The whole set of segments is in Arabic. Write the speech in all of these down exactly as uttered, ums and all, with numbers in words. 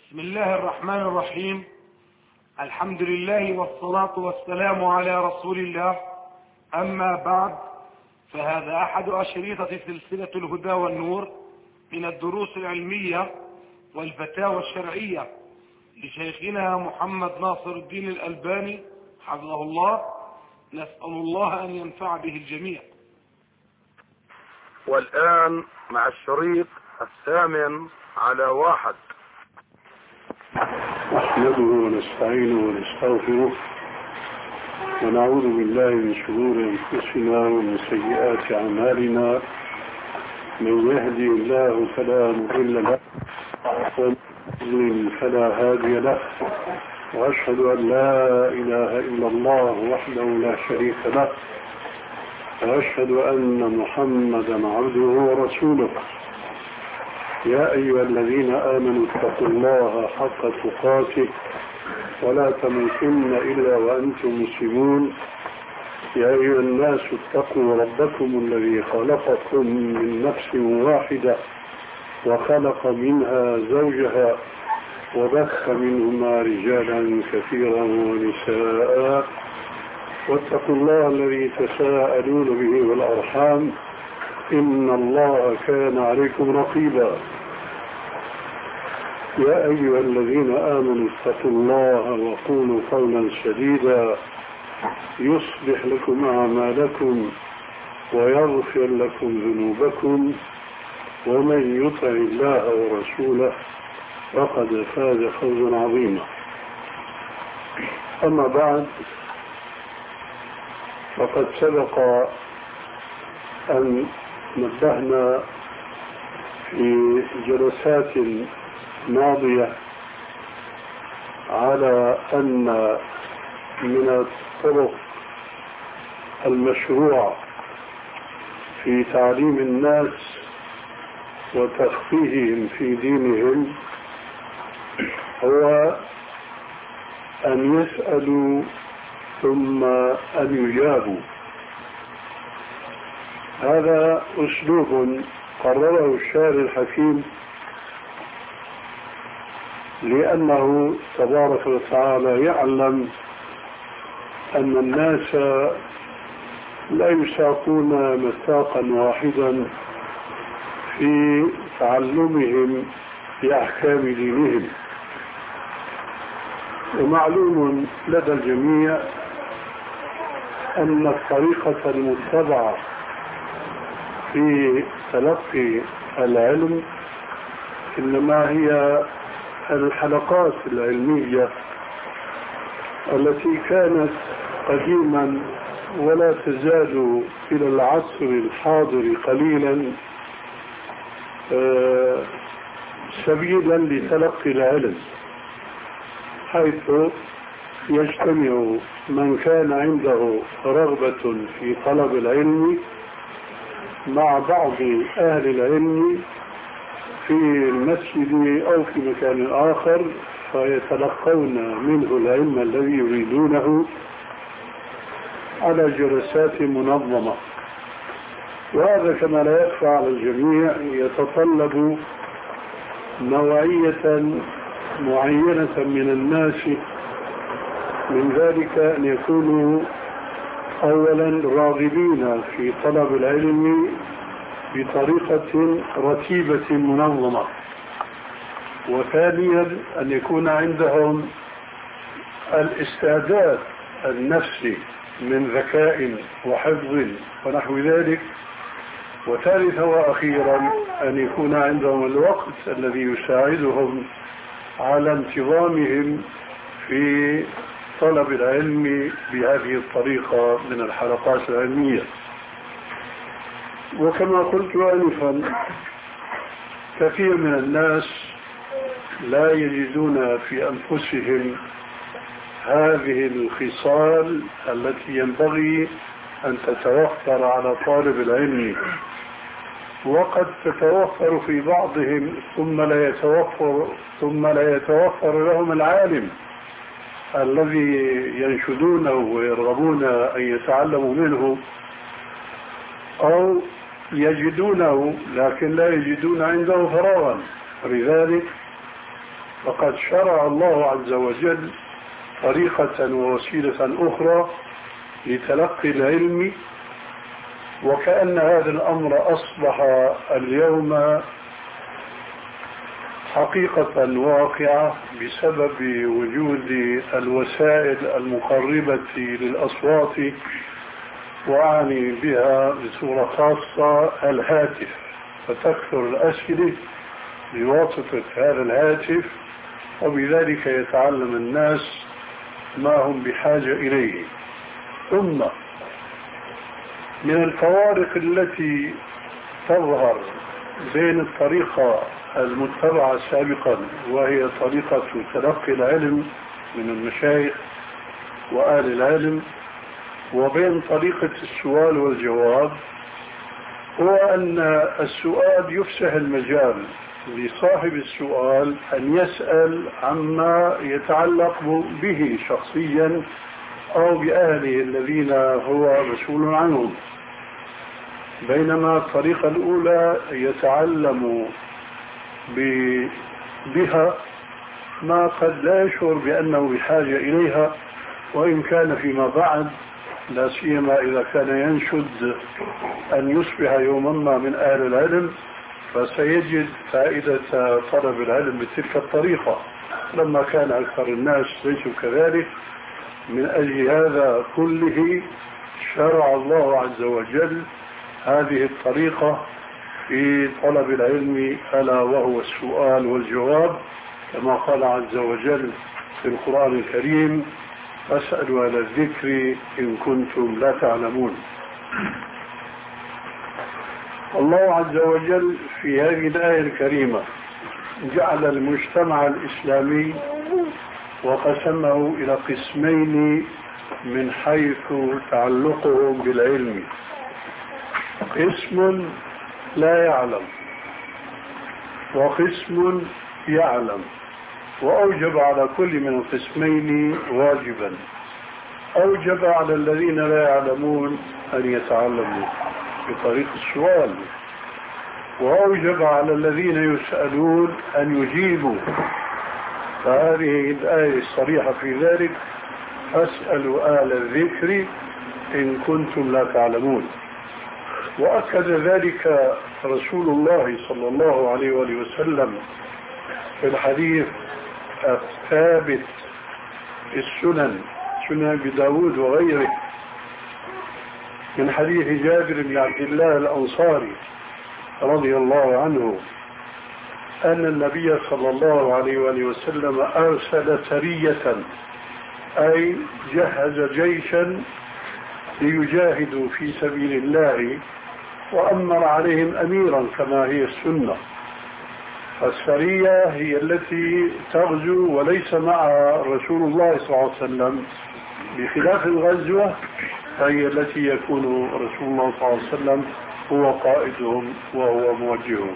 بسم الله الرحمن الرحيم. الحمد لله والصلاة والسلام على رسول الله. أما بعد، فهذا أحد أشرطة سلسلة الهدى والنور من الدروس العلمية والفتاوى الشرعية لشيخنا محمد ناصر الدين الألباني حفظه الله. نسأل الله أن ينفع به الجميع. والآن مع الشريط الثامن على واحد. نحمده ونستعينه ونستغفره ونعوذ بالله من شرور أنفسنا ومن سيئات أعمالنا. من يهدي الله فلا مضل له ومن يضلل فلا هادي له، وأشهد أن لا إله إلا الله وحده لا شريك له، وأشهد أن محمدا عبده ورسوله. يا أيها الذين آمنوا اتقوا الله حق تقاته ولا تموتن إلا وأنتم مسلمون. يا أيها الناس اتقوا ربكم الذي خلقكم من نفس واحدة وخلق منها زوجها وبث منهما رجالا كثيرا ونساء، واتقوا الله الذي تساءلون به والأرحام إن الله كان عليكم رقيبا. يا أيها الذين آمنوا اتقوا الله وقولوا قولا سديدا يصلح لكم أعمالكم ويغفر لكم ذنوبكم، ومن يطع الله ورسوله فقد فاز فوزا عظيما. أما بعد، فقد سبق أن نبهنا في جلسات ماضية على أن من الطرق المشروع في تعليم الناس وتفقيههم في دينهم هو أن يسألوا ثم أن يجابوا. هذا أسلوب قرره الشاعر الحكيم، لأنه تبارك وتعالى يعلم أن الناس لا يساقون مساقا واحدا في تعلمهم بأحكام دينهم. ومعلوم لدى الجميع أن الطريقة المتبعة في تلقي العلم إنما هي الحلقات العلمية التي كانت قديما ولا تزال إلى العصر الحاضر قليلا سبيلا لتلقي العلم، حيث يجتمع من كان عنده رغبة في طلب العلم مع بعض أهل العلم في المسجد أو في مكان آخر، فيتلقون منه العلم الذي يريدونه على جلسات منظمة. وهذا كما لا يخفى على الجميع يتطلب نوعية معينة من الناس، من ذلك أن يكونوا أولا راغبين في طلب العلم بطريقة رتيبة منظمة، وثانيا أن يكون عندهم الاستعداد النفسي من ذكاء وحفظ ونحو ذلك، وثالثا وأخيرا أن يكون عندهم الوقت الذي يساعدهم على انتظامهم في طلب العلم بهذه الطريقة من الحلقات العلمية. وكما قلت آنفا، كثير من الناس لا يجدون في أنفسهم هذه الخصال التي ينبغي أن تتوفر على طالب العلم، وقد تتوفر في بعضهم ثم لا يتوفر ثم لا يتوفر لهم العالم الذي ينشدونه ويرغبون أن يتعلموا منه، أو يجدونه لكن لا يجدون عنده فراغا. لذلك فقد شرع الله عز وجل طريقة ووسيلة أخرى لتلقي العلم، وكأن هذا الأمر أصبح اليوم حقيقة واقعة بسبب وجود الوسائل المقربة للأصوات، وأعني بها بصورة خاصة الهاتف، فتكثر الأسئلة بواسطة هذا الهاتف، وبذلك يتعلم الناس ما هم بحاجة إليه. ثم من الفوارق التي تظهر بين الطريقة المتبعة سابقا وهي طريقة تلقي العلم من المشايخ وآل العلم وبين طريقة السؤال والجواب، هو أن السؤال يفسح المجال لصاحب السؤال أن يسأل عما يتعلق به شخصيا أو بأهله الذين هو مسؤول عنهم، بينما الطريقة الأولى يتعلم بها ما قد لا يشعر بأنه بحاجة إليها، وإن كان فيما بعد لا سيما إذا كان ينشد أن يصبح يوما ما من أهل العلم فسيجد فائدة طلب العلم بتلك الطريقة، لما كان أكثر الناس ليسوا كذلك. من أجل هذا كله شرع الله عز وجل هذه الطريقة في طلب العلم، ألا وهو السؤال والجواب، كما قال عز وجل في القرآن الكريم: فاسألوا أهل الذكر إن كنتم لا تعلمون. الله عز وجل في هذه الآية الكريمة جعل المجتمع الإسلامي وقسمه إلى قسمين من حيث تعلقهم بالعلم: قسم لا يعلم وقسم يعلم، وأوجب على كل من القسمين واجبا. أوجب على الذين لا يعلمون أن يتعلموا بطريق السؤال، وأوجب على الذين يسألون أن يجيبوا، فهذه الآية الصريحة في ذلك: فاسألوا أهل الذكر إن كنتم لا تعلمون. وأكد ذلك رسول الله صلى الله عليه وآله وسلم في الحديث الثابت في السنن، سنن أبي داود وغيره، من حديث جابر بن عبد الله الأنصاري رضي الله عنه أن النبي صلى الله عليه وآله وسلم أرسل سرية، أي جهز جيشا ليجاهدوا في سبيل الله، وأمر عليهم أميرا كما هي السنة. السرية هي التي تغزو وليس معها رسول الله صلى الله عليه وسلم، بخلاف الغزوة هي التي يكون رسول الله صلى الله عليه وسلم هو قائدهم وهو موجههم.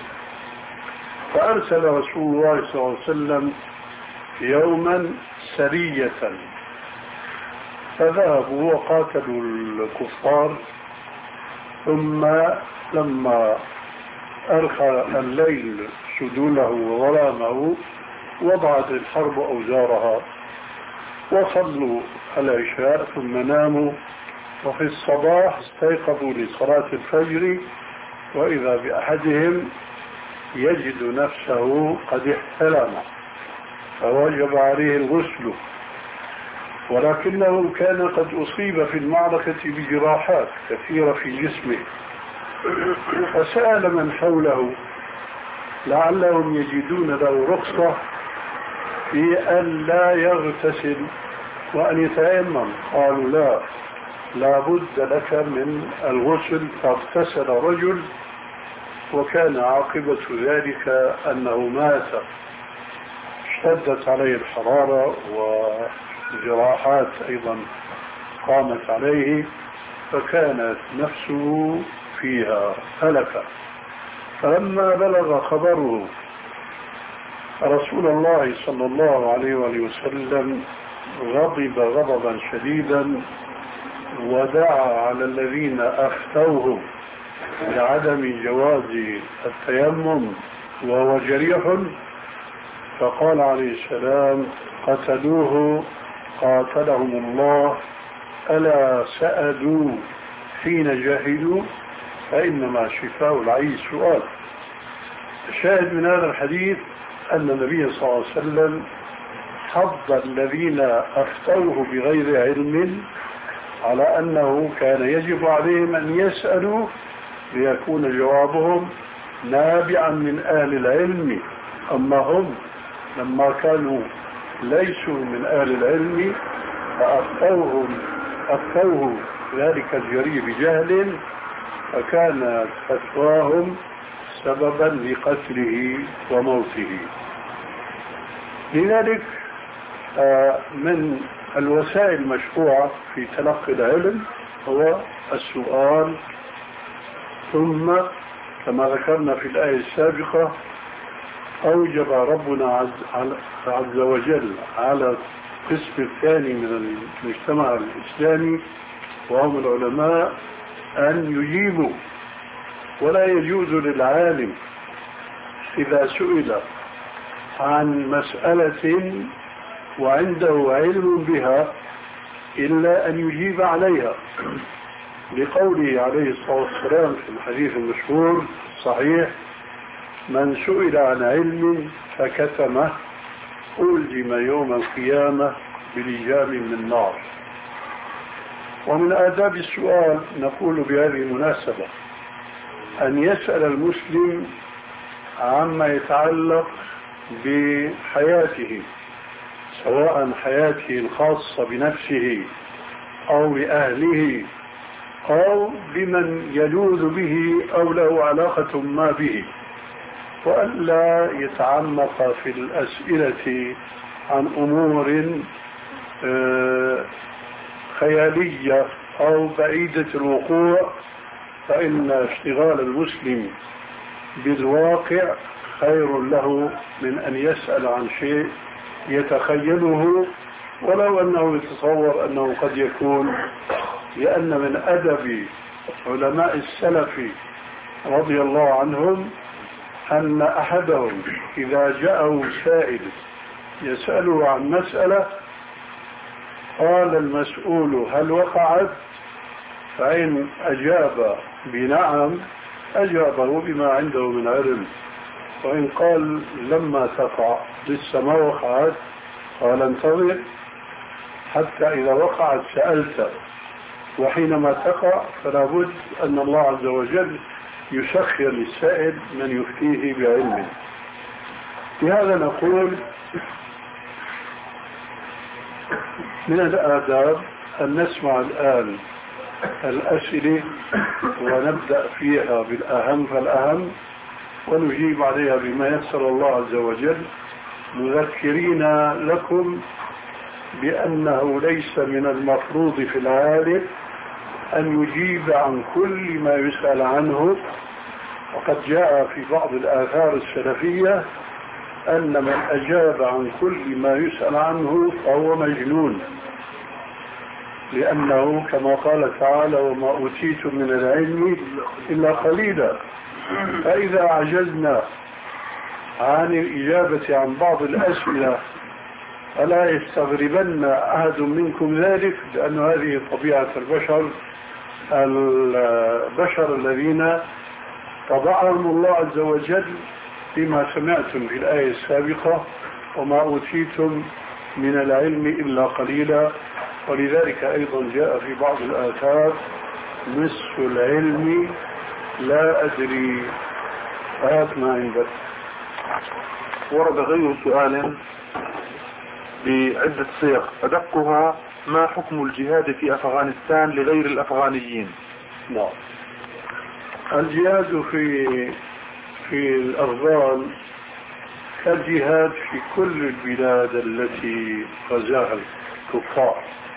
فأرسل رسول الله صلى الله عليه وسلم يوما سرية، فذهبوا وقاتلوا الكفار، ثم لما أرخى الليل سدوله وظلامه وضعت الحرب أوزارها، وصلوا العشاء ثم ناموا، وفي الصباح استيقظوا لصلاة الفجر، وإذا بأحدهم يجد نفسه قد احتلم، فوجب عليه الغسل، ولكنه كان قد أصيب في المعركة بجراحات كثيرة في جسمه، فسأل من حوله لعلهم يجدون له رخصة في أن لا يغتسل وأن يتيمم. قالوا: لا، لا بد لك من الغسل. فاغتسل رجل، وكان عاقبة ذلك أنه مات. اشتدت عليه الحرارة وجراحات أيضا قامت عليه، فكانت نفسه فيها هلكة. فلما بلغ خبره رسول الله صلى الله عليه وآله وسلم غضب غضبا شديدا، ودعا على الذين أفتوه بعدم جواز التيمم وهو جريح، فقال عليه السلام قتلوه قاتلهم الله ألا سألوا حين جاهدوا فإنما شفاء العي السؤال. الشاهد من هذا الحديث أن النبي صلى الله عليه وسلم حض الذين أفتوه بغير علم على أنه كان يجب عليهم أن يسألوا ليكون جوابهم نابعا من أهل العلم. أما هم لما كانوا ليسوا من أهل العلم فأفتوهم أفتوه ذلك الجري بجهل فكانت فتواهم سببا لقتله وموته. لذلك من الوسائل المشروعة في تلقي العلم هو السؤال، ثم كما ذكرنا في الآية السابقة أوجب ربنا عز, عز وجل على القسم الثاني من المجتمع الإسلامي وهم العلماء أن يجيبوا. ولا يجوز للعالم إذا سئل عن مسألة وعنده علم بها إلا أن يجيب عليها، لقوله عليه الصلاة والسلام في الحديث المشهور صحيح: من سئل عن علم فكتمه ألزم يوم القيامة بلجام من نار. ومن آداب السؤال نقول بهذه المناسبة أن يسأل المسلم عما يتعلق بحياته، سواء حياته الخاصة بنفسه أو بأهله أو بمن يلوذ به أو له علاقة ما به، وألا يتعمق في الأسئلة عن أمور خيالية أو بعيدة الوقوع، فإن اشتغال المسلم بالواقع خير له من أن يسأل عن شيء يتخيله ولو أنه يتصور أنه قد يكون. لأن من أدب علماء السلف رضي الله عنهم أن أحدهم إذا جاءه سائل يسأله عن مسألة قال المسؤول هل وقعت؟ فإن أجاب بنعم أجابه بما عنده من علم، وإن قال لما تقع لسه ما وقعت قال انتظر حتى إذا وقعت سألت. وحينما تقع فلا بد أن الله عز وجل يسخر للسائل من يفتيه بعلمه. لهذا نقول من الآداب أن نسمع الآن الأسئلة ونبدأ فيها بالأهم فالأهم ونجيب عليها بما يسر الله عز وجل، مذكرين لكم بأنه ليس من المفروض في العالم أن يجيب عن كل ما يسأل عنه. وقد جاء في بعض الآثار السلفية أن من أجاب عن كل ما يسأل عنه فهو مجنون، لأنه كما قال تعالى وما أوتيتم من العلم إلا قليلا. فإذا عجزنا عن الإجابة عن بعض الأسئلة فلا يستغربن أحد منكم ذلك، لأن هذه طبيعة البشر البشر الذين طبعهم الله عز وجل بما سمعتم في الآية السابقة وما أوتيتم من العلم إلا قليلا. ولذلك أيضا جاء في بعض الآثار نصف العلم لا أدري. هات ما عندك. ورد غير سؤال بعدة صيغ أدقها: ما حكم الجهاد في أفغانستان لغير الأفغانيين؟ نعم، الجهاد في في الأفغان كالجهاد في كل البلاد التي غزاها الكفار.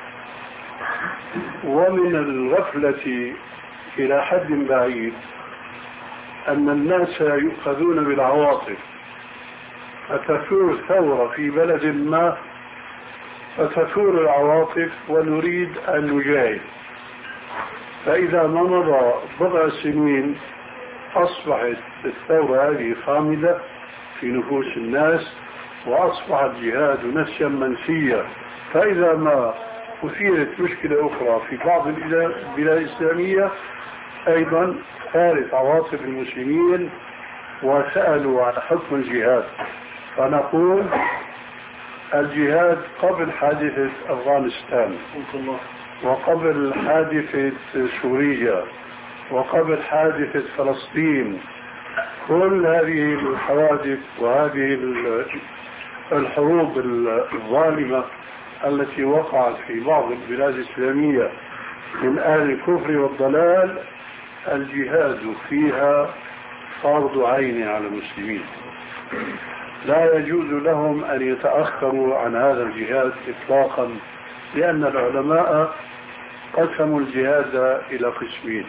ومن الغفلة إلى حد بعيد أن الناس يؤخذون بالعواطف، فتثور ثورة في بلد ما فتثور العواطف ونريد أن نجاهد، فإذا ما مضى بضع سنين أصبحت الثورة هذه خامدة في نفوس الناس وأصبح الجهاد نسيا منسيا. فإذا ما أثيرت مشكلة أخرى في بعض البلاد الإسلامية أيضا ثارت عواطف المسلمين وسألوا عن حكم الجهاد. فنقول الجهاد قبل حادثة أفغانستان، وقبل حادثة سوريا، وقبل حادثة فلسطين، كل هذه الحوادث وهذه الحروب الظالمة التي وقعت في بعض البلاد الإسلامية من أهل الكفر والضلال، الجهاد فيها فرض عين على المسلمين، لا يجوز لهم أن يتأخروا عن هذا الجهاد إطلاقا، لأن العلماء قسموا الجهاد إلى قسمين: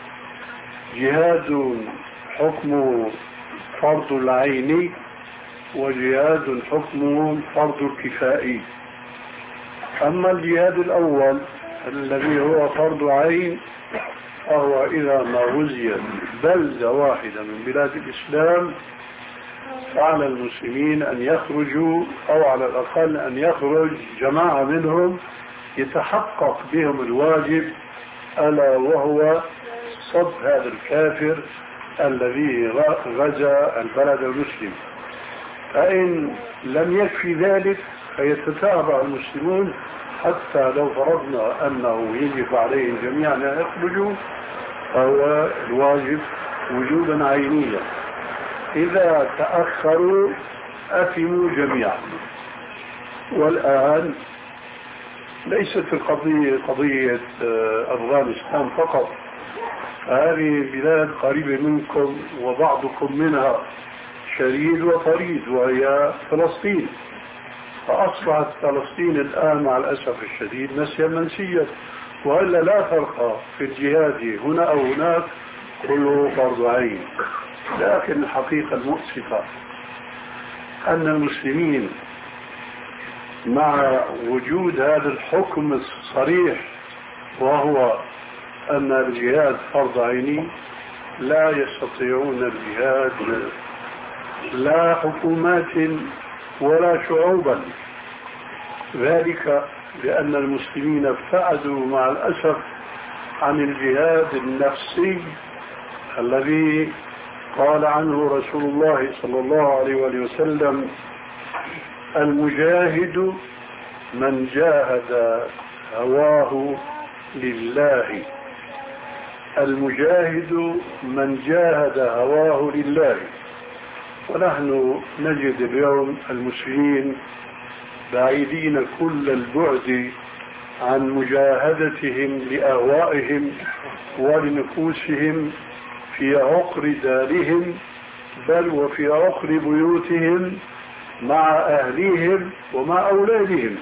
جهاد حكمه فرض العين، وجهاد حكمه فرض الكفائي. أما الجهاد الأول الذي هو فرض عين فهو إذا ما وزيت بلدة واحدة من بلاد الإسلام فعلى المسلمين أن يخرجوا، أو على الأقل أن يخرج جماعة منهم يتحقق بهم الواجب، ألا وهو صد هذا الكافر الذي غزا البلد المسلم. فإن لم يكفي ذلك فيتتابع المسلمون، حتى لو فرضنا أنه يجب عليهم جميعا أن يخرجوا فهو الواجب وجودا عينيا. إذا تأخروا أثموا جميعا. والآن ليست القضية قضية أفغانستان فقط، هذه بلاد قريبة منكم وبعضكم منها شريد وطريد، وهي فلسطين. فأصبحت فلسطين الآن مع الأسف الشديد نسيا منسيا، وإلا لا فرق في الجهاد هنا أو هناك، كله فرض عين. لكن الحقيقة المؤسفة أن المسلمين مع وجود هذا الحكم الصريح وهو أن الجهاد فرض عيني لا يستطيعون الجهاد، لا حكومات ولا شعوبا. ذلك لأن المسلمين ابتعدوا مع الأسف عن الجهاد النفسي الذي قال عنه رسول الله صلى الله عليه وسلم: المجاهد من جاهد هواه لله. المجاهد من جاهد هواه لله. ونحن نجد اليوم المسلمين بعيدين كل البعد عن مجاهدتهم لأهوائهم ولنفوسهم في عقر دارهم، بل وفي عقر بيوتهم مع أهليهم ومع أولادهم.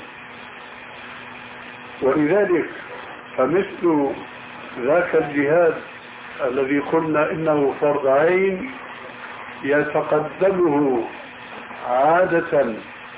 ولذلك فمثل ذاك الجهاد الذي قلنا إنه فرض عين يتقدمه عادة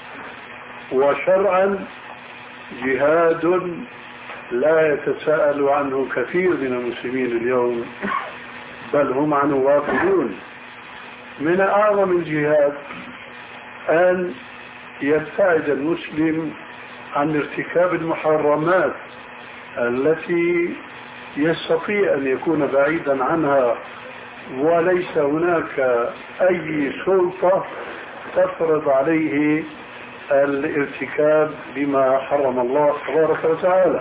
وشرعا جهاد لا يتساءل عنه كثير من المسلمين اليوم، بل هم عنه غافلون. من أعظم الجهاد أن يبتعد المسلم عن ارتكاب المحرمات التي يستطيع أن يكون بعيدا عنها، وليس هناك أي سلطة تفرض عليه الارتكاب لما حرم الله تبارك وتعالى.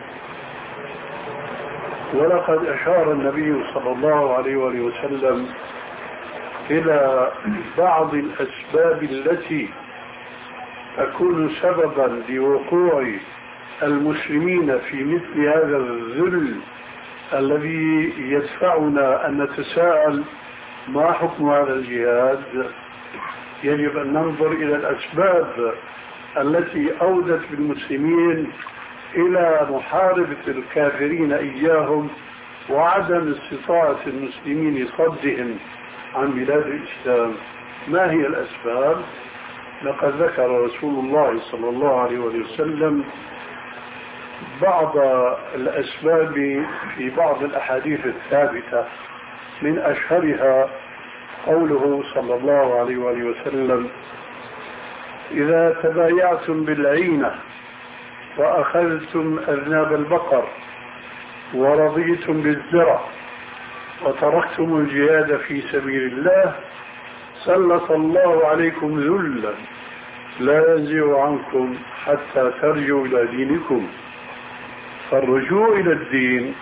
ولقد أشار النبي صلى الله عليه وسلم إلى بعض الأسباب التي تكون سببا لوقوع المسلمين في مثل هذا الذل الذي يدفعنا أن نتساءل ما حكم هذا الجهاد. يجب أن ننظر إلى الأسباب التي أودت بالمسلمين إلى محاربة الكافرين إياهم وعدم استطاعة المسلمين صدهم عن بلاد الإسلام. ما هي الأسباب؟ لقد ذكر رسول الله صلى الله عليه وسلم بعض الأسباب في بعض الأحاديث الثابتة، من أشهرها قوله صلى الله عليه وسلم: إذا تبايعتم بالعينة وأخذتم أذناب البقر ورضيتم بالزرع وتركتم الجهاد في سبيل الله سلط الله عليكم ذلا لا ينزع عنكم حتى ترجعوا إلى دينكم. فالرجوع إلى الدين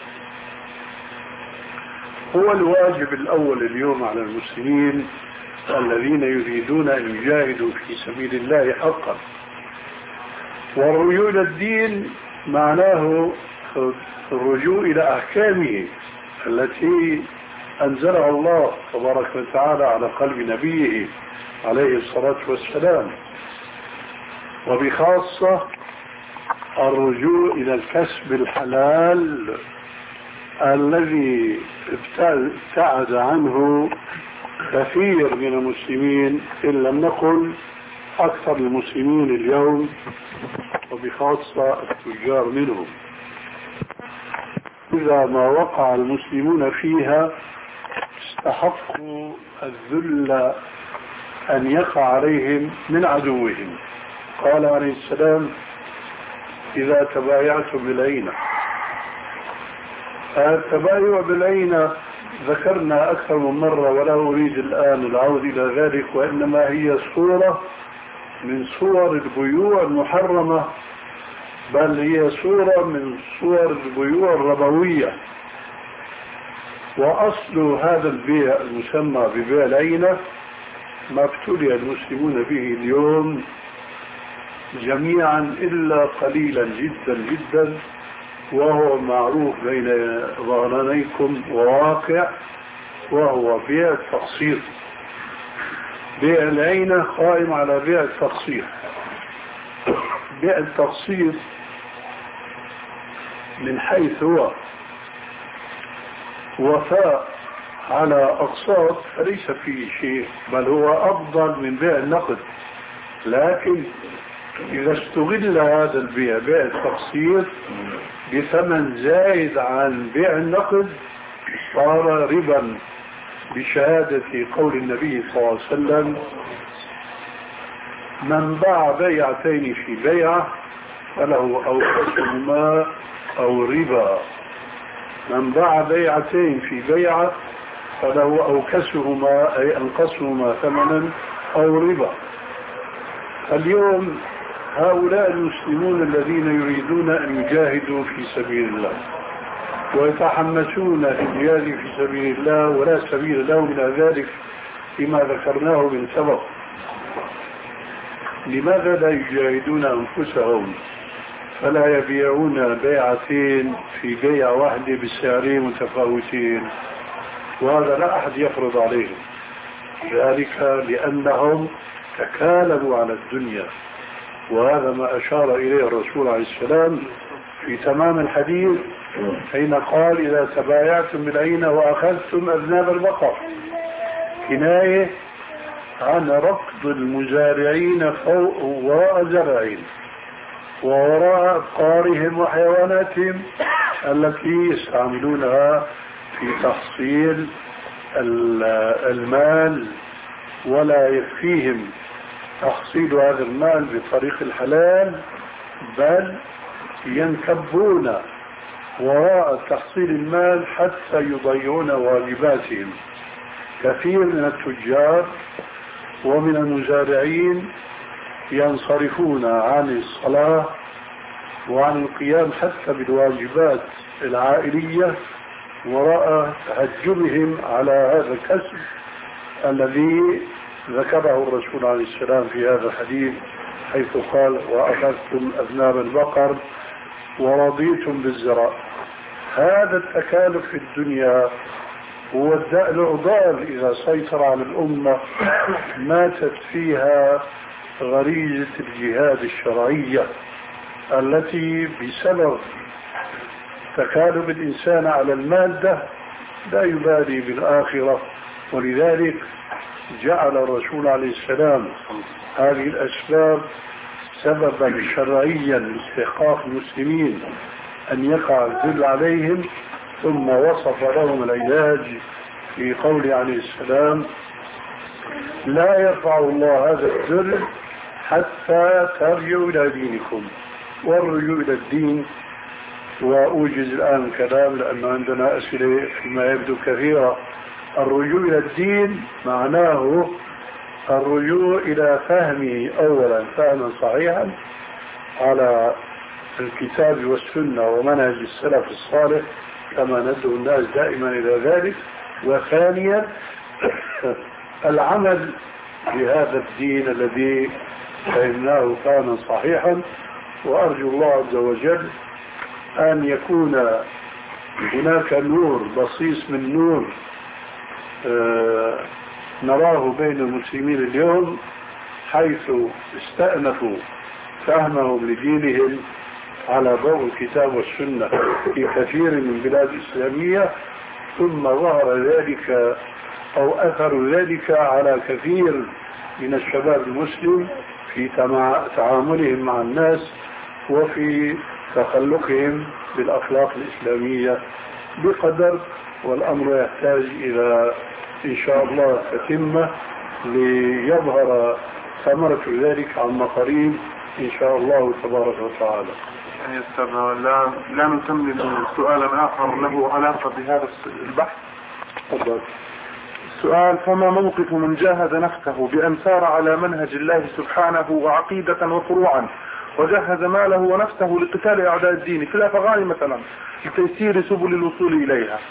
هو الواجب الأول اليوم على المسلمين الذين يريدون أن يجاهدوا في سبيل الله حقا. والرجوع إلى الدين معناه الرجوع إلى أحكامه التي أنزلها الله تبارك وتعالى على قلب نبيه عليه الصلاة والسلام، وبخاصة الرجوع إلى الكسب الحلال الذي ابتعد عنه كثير من المسلمين إن لم نقل أكثر المسلمين اليوم، وبخاصة التجار منهم. إذا ما وقع المسلمون فيها استحقوا الذل أن يقع عليهم من عدوهم. قال عليه السلام: إذا تبايعتم بالعينة. التبايع بالعينة ذكرنا أكثر من مرة ولا أريد الآن العود إلى ذلك، وإنما هي صورة من صور البيوع المحرمة، بل هي صورة من صور البيوع الربوية. وأصل هذا البيع المسمى ببيع العينة ما ابتلي المسلمون به اليوم جميعا إلا قليلا جدا جدا، وهو معروف بين ظهرانيكم وواقع، وهو بيع التقسيط. بيع العينة قائم على بيع التقسيط. بيع التقسيط من حيث هو وفاء على أقساط فليس فيه شيء، بل هو أفضل من بيع النقد. لكن إذا استغل هذا البيع بيع التقسيط بثمن زائد عن بيع النقد صار ربا، بشهادة قول النبي صلى الله عليه وسلم: من باع بيعتين في بيعة فله أوكسهما أو ربا. من باع بيعتين في بيعة فله أوكسهما أي أنقصهما ثمنا أو ربا. اليوم هؤلاء المسلمون الذين يريدون أن يجاهدوا في سبيل الله ويتحمسون في الجهاد في سبيل الله ولا سبيل لهم إلى ذلك فيما ذكرناه من سبق، لماذا لا يجاهدون أنفسهم فلا يبيعون بيعتين في بيع واحدة بسعرين متفاوتين؟ وهذا لا أحد يفرض عليهم ذلك، لأنهم تكالبوا على الدنيا. وهذا ما أشار إليه الرسول عليه السلام في تمام الحديث حين قال: إذا تبايعتم بالعينة وأخذتم أذناب البقر، كناية عن ركض المزارعين فوق وراء زرعهم ووراء أبقارهم وحيواناتهم التي يستعملونها في تحصيل المال، ولا يكفيهم تحصيل هذا المال بطريق الحلال، بل ينكبون وراء تحصيل المال حتى يضيعون واجباتهم. كثير من التجار ومن المزارعين ينصرفون عن الصلاة وعن القيام حتى بالواجبات العائلية وراء تهجمهم على هذا الكسب الذي ذكره الرسول عليه السلام في هذا الحديث، حيث قال: وأخذتم أذناب البقر ورضيتم بالزرع. هذا التكالف في الدنيا هو الداء العضال إذا سيطر على الأمة ماتت فيها غريزة الجهاد الشرعية التي بسبب تكالب الإنسان على المادة لا يبالي بالآخرة. ولذلك جعل الرسول عليه السلام هذه الأسباب سببا شرعيا لاستحقاق المسلمين أن يقع الذل عليهم، ثم وصف لهم العلاج في قوله عليه السلام: لا يرفع الله هذا الذل حتى ترجعوا إلى دينكم. والرجوع إلى الدين، وأوجز الآن كلام لأن عندنا أسئلة فيما يبدو كثيرة. الرجوع إلى الدين معناه الرجوع إلى فهمه أولا فهما صحيحا على الكتاب والسنة ومنهج السلف الصالح كما ندعو الناس دائما إلى ذلك. وثانيا العمل بهذا الدين الذي فهمناه فهما صحيحا. وأرجو الله عز وجل أن يكون هناك نور بصيص من نور آه نراه بين المسلمين اليوم، حيث استأنفوا فهمهم لدينهم على ضوء الكتاب والسنة في كثير من البلاد الإسلامية، ثم ظهر ذلك أو أثر ذلك على كثير من الشباب المسلم في تعاملهم مع الناس وفي تخلقهم بالأخلاق الإسلامية بقدر. والأمر يحتاج إلى إن شاء الله تتمة ليظهر ثمرة ذلك عما قريب إن شاء الله تبارك وتعالى. يعني لا, لا نكمل سؤالا آخر له علاقة بهذا البحث. تفضل. السؤال: فما موقف من جاهد نفسه بأن سار على منهج الله سبحانه وعقيدة وفروعا وجهز ماله ونفسه لقتال أعداء الدين في الأفغان مثلا لتيسير سبل الوصول إليها؟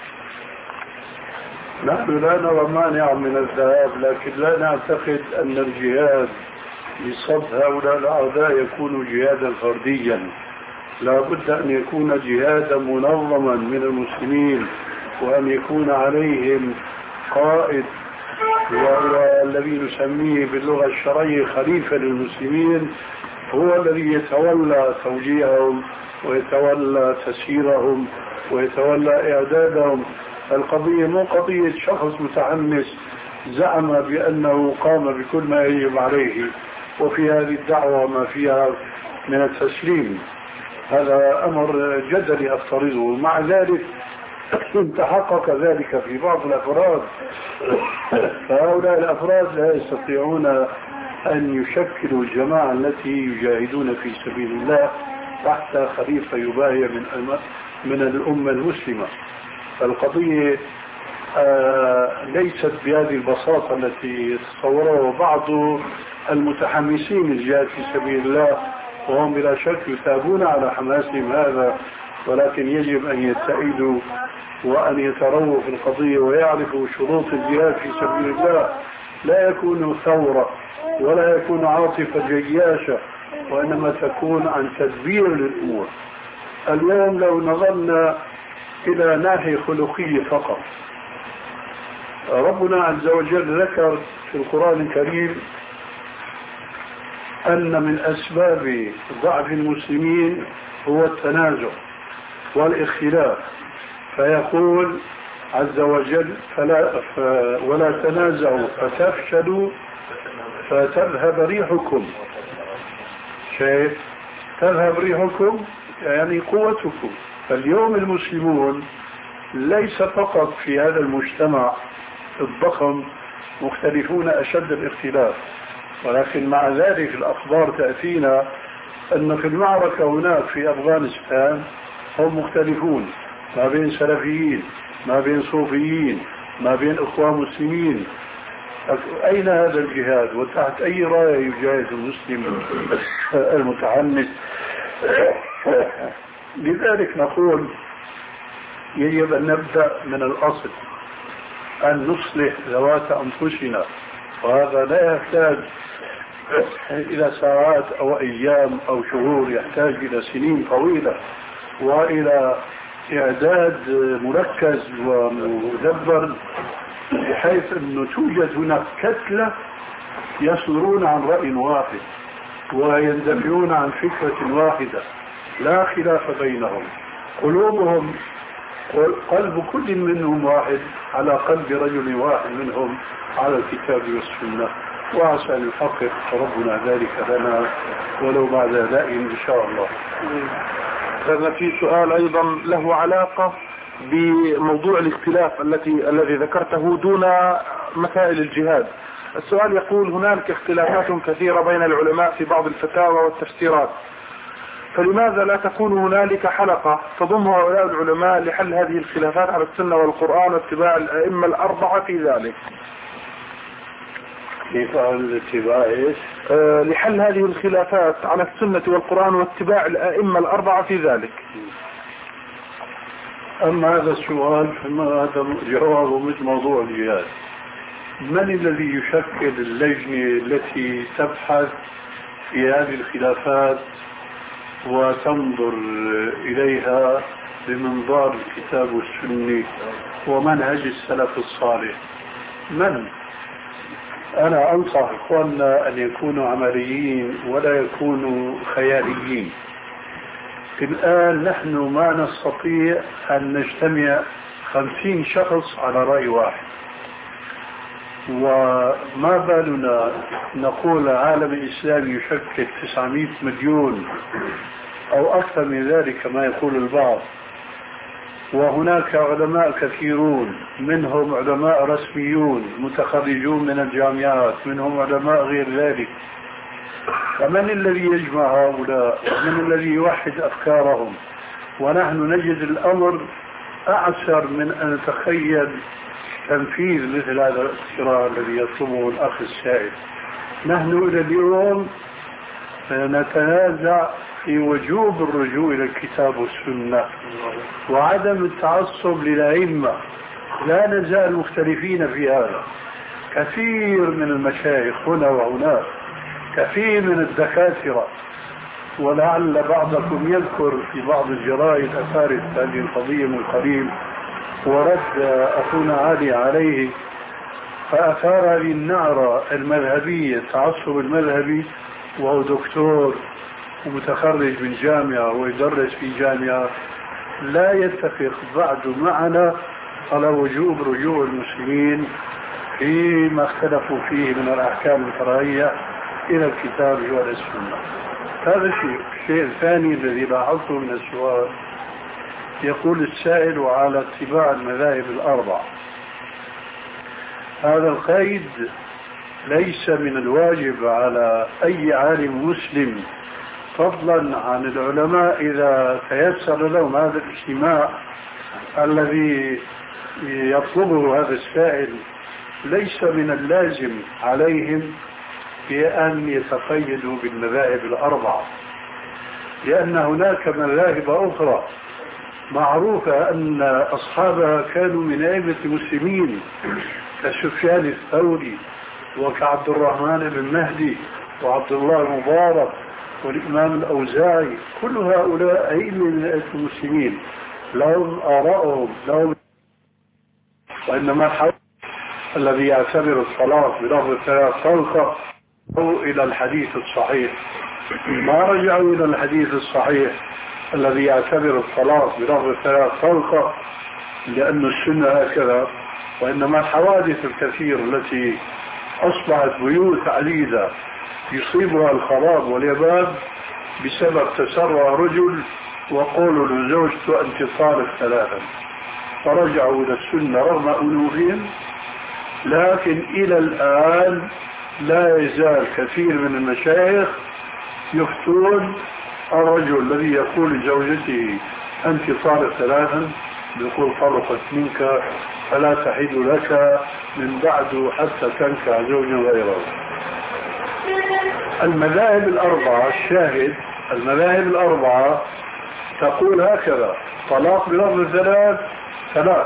نحن لا نرى مانع من الذهاب، لكن لا نعتقد أن الجهاد بصد هؤلاء الأعداء يكون جهادا فرديا. لا بد أن يكون جهادا منظما من المسلمين، وأن يكون عليهم قائد وهو الذي نسميه باللغة الشرعية خليفة للمسلمين، هو الذي يتولى توجيههم ويتولى تسييرهم ويتولى إعدادهم. القضية مو قضية شخص متحمس زعم بأنه قام بكل ما يجب عليه وفي هذه الدعوة ما فيها من التسليم. هذا أمر جدلي أفترضه. مع ذلك تحقق ذلك في بعض الأفراد، فهؤلاء الأفراد لا يستطيعون أن يشكلوا الجماعة التي يجاهدون في سبيل الله تحت خليفة يبايع من من الأمة المسلمة. القضية آه ليست بهذه البساطة التي يتصورها بعض المتحمسين للجهاد في سبيل الله، وهم بلا شك يثابون على حماسهم هذا، ولكن يجب أن يتعيدوا وأن يترووا في القضية ويعرفوا شروط الجهاد في سبيل الله. لا يكون ثورة ولا يكون عاطفة جياشة، وإنما تكون عن تدبير للأمور. اليوم لو نظرنا إلى ناحية خلقية فقط، ربنا عز وجل ذكر في القرآن الكريم أن من أسباب ضعف المسلمين هو التنازع والاختلاف، فيقول عز وجل فلا ف... ولا تنازعوا فتفشلوا فتذهب ريحكم. شايف؟ تذهب ريحكم يعني قوتكم. فاليوم المسلمون ليس فقط في هذا المجتمع الضخم مختلفون أشد الاختلاف، ولكن مع ذلك الأخبار تأتينا أن في المعركة هناك في أفغانستان هم مختلفون، ما بين سلفيين، ما بين صوفيين، ما بين إخوان مسلمين. أين هذا الجهاد وتحت أي راية يجاهد المسلم المتحمس؟ لذلك نقول يجب أن نبدأ من الأصل، أن نصلح ذوات أنفسنا، وهذا لا يحتاج إلى ساعات أو أيام أو شهور، يحتاج إلى سنين طويلة وإلى إعداد مركز ومدبر، بحيث أنه توجد هناك كتلة يصدرون عن رأي واحد ويندفعون عن فكرة واحدة لا خلاف بينهم، قلوبهم قلب كل منهم واحد على قلب رجل واحد منهم على الكتاب والسنة، وعسى أن يحقق ربنا ذلك لنا ولو بعد ذلك إن شاء الله. هذا في سؤال أيضا له علاقة بموضوع الاختلاف التي الذي ذكرته دون مسائل الجهاد. السؤال يقول: هنالك اختلافات كثيرة بين العلماء في بعض الفتاوى والتفسيرات، فلماذا لا تكون هنالك حلقة تضم هؤلاء العلماء لحل هذه الخلافات على السنة والقرآن واتباع الأئمة الأربعة في ذلك؟ كيف الاتباع ايش؟ آه لحل هذه الخلافات على السنة والقرآن واتباع الأئمة الأربعة في ذلك. أما هذا السؤال هذا جوابه مثل موضوع الجهاد. من الذي يشكل اللجنة التي تبحث في هذه الخلافات وتنظر إليها بمنظار الكتاب والسنة ومنهج السلف الصالح؟ من؟ أنا أنصح إخواننا أن يكونوا عمليين ولا يكونوا خياليين. الآن نحن ما نستطيع أن نجتمع خمسين شخص على رأي واحد، وما بالنا نقول العالم الإسلامي يشكل تسعمائة مليون أو أكثر من ذلك كما يقول البعض، وهناك علماء كثيرون، منهم علماء رسميون متخرجون من الجامعات، منهم علماء غير ذلك. فمن الذي يجمع هؤلاء؟ ومن الذي يوحد أفكارهم؟ ونحن نجد الأمر أعسر من أن نتخيل تنفيذ مثل هذا الاقتراح الذي يطلبه الأخ السائل. نحن إلى اليوم نتنازع في وجوب الرجوع إلى الكتاب والسنة وعدم التعصب للأئمة، لا نزال مختلفين في هذا. كثير من المشايخ هنا وهناك، كثير من الدكاترة، ولعل بعضكم يذكر في بعض الجرائد أثارت هذه القضية من قريب ورد أخونا علي عليه، فأثار هذه النعرة المذهبية، التعصب المذهبي، وهو دكتور ومتخرج من جامعة ويدرس في جامعة، لا يتفق بعد معنا على وجوب رجوع المسلمين فيما اختلفوا فيه من الأحكام الفرعية إلى الكتاب والسنة. هذا شيء. الشيء الثاني الذي لاحظته من السؤال، يقول السائل: وعلى اتباع المذاهب الأربع. هذا القيد ليس من الواجب على أي عالم مسلم، فضلا عن العلماء إذا تيسر لهم هذا الاجتماع الذي يطلبه هذا السائل. ليس من اللازم عليهم بأن يتقيدوا بالمذاهب الأربعة، لأن هناك مذاهب أخرى معروفة أن أصحابها كانوا من أئمة المسلمين كسفيان الثوري وكعبد الرحمن بن مهدي وعبد الله المبارك والإمام الأوزاعي. كل هؤلاء أئمة من أئمة المسلمين، لهم آراءهم لهم، وإنما الحديث الذي يعتبر الصلاة بلفظ الثلاث خلقة أو إلى الحديث الصحيح، ما رجعوا إلى الحديث الصحيح الذي يعتبر الصلاة بلفظ الثلاث خلقة لأن السنة هكذا. وإنما الحوادث الكثير التي أصبحت بيوت عديدة يصيبها الخراب واليباب بسبب تسرع رجل وقولوا لزوجته أنت طالق ثلاثا، فرجعوا إلى السنة رغم أنوفهم. لكن إلى الآن لا يزال كثير من المشايخ يفتون الرجل الذي يقول لزوجته أنت طالق ثلاثا، يقول طلقت منك فلا تحد لك من بعد حتى تنكح زوجا غيره. المذاهب الأربعة، الشاهد المذاهب الأربعة تقول هكذا: طلاق بلفظ الثلاث ثلاث.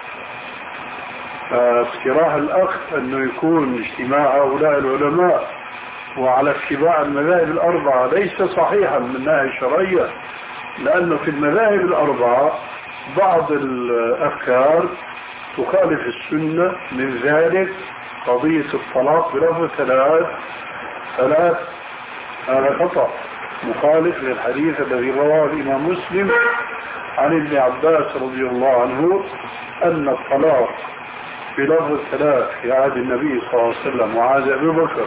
فاقتراح الأخ أنه يكون اجتماع هؤلاء العلماء وعلى اتباع المذاهب الأربعة ليس صحيحا من الناحية الشرعية، لأنه في المذاهب الأربعة بعض الأفكار تخالف السنة، من ذلك قضية الطلاق بلفظ ثلاث ثلاث هذا خطأ مخالف للحديث الذي رواه الإمام مسلم عن ابن عباس رضي الله عنه أن الطلاق بلفظ الثلاث في عهد النبي صلى الله عليه وسلم وعهد أبي بكر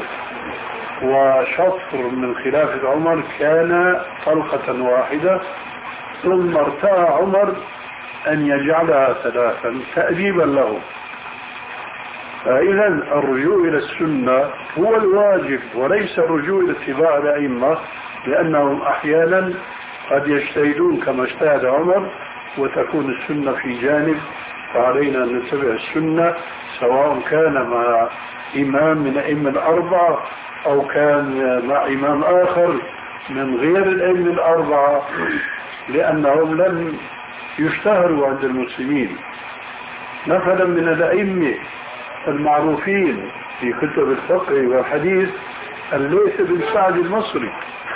وشطر من خلافة عمر كان طلقة واحدة، ثم ارتأى عمر أن يجعلها ثلاثا تأديبا له. فإذا الرجوع إلى السنة هو الواجب وليس الرجوع إلى اتباع الأئمة، لأنهم أحيانا قد يجتهدون كما اجتهد عمر وتكون السنة في جانب، فعلينا أن نتبع السنة سواء كان مع إمام من أئمة الأربعة أو كان مع إمام آخر من غير الأئمة الأربعة، لأنهم لم يشتهروا عند المسلمين. مثلا من الأئمة المعروفين في كتب الفقه والحديث الليث بن سعد المصري،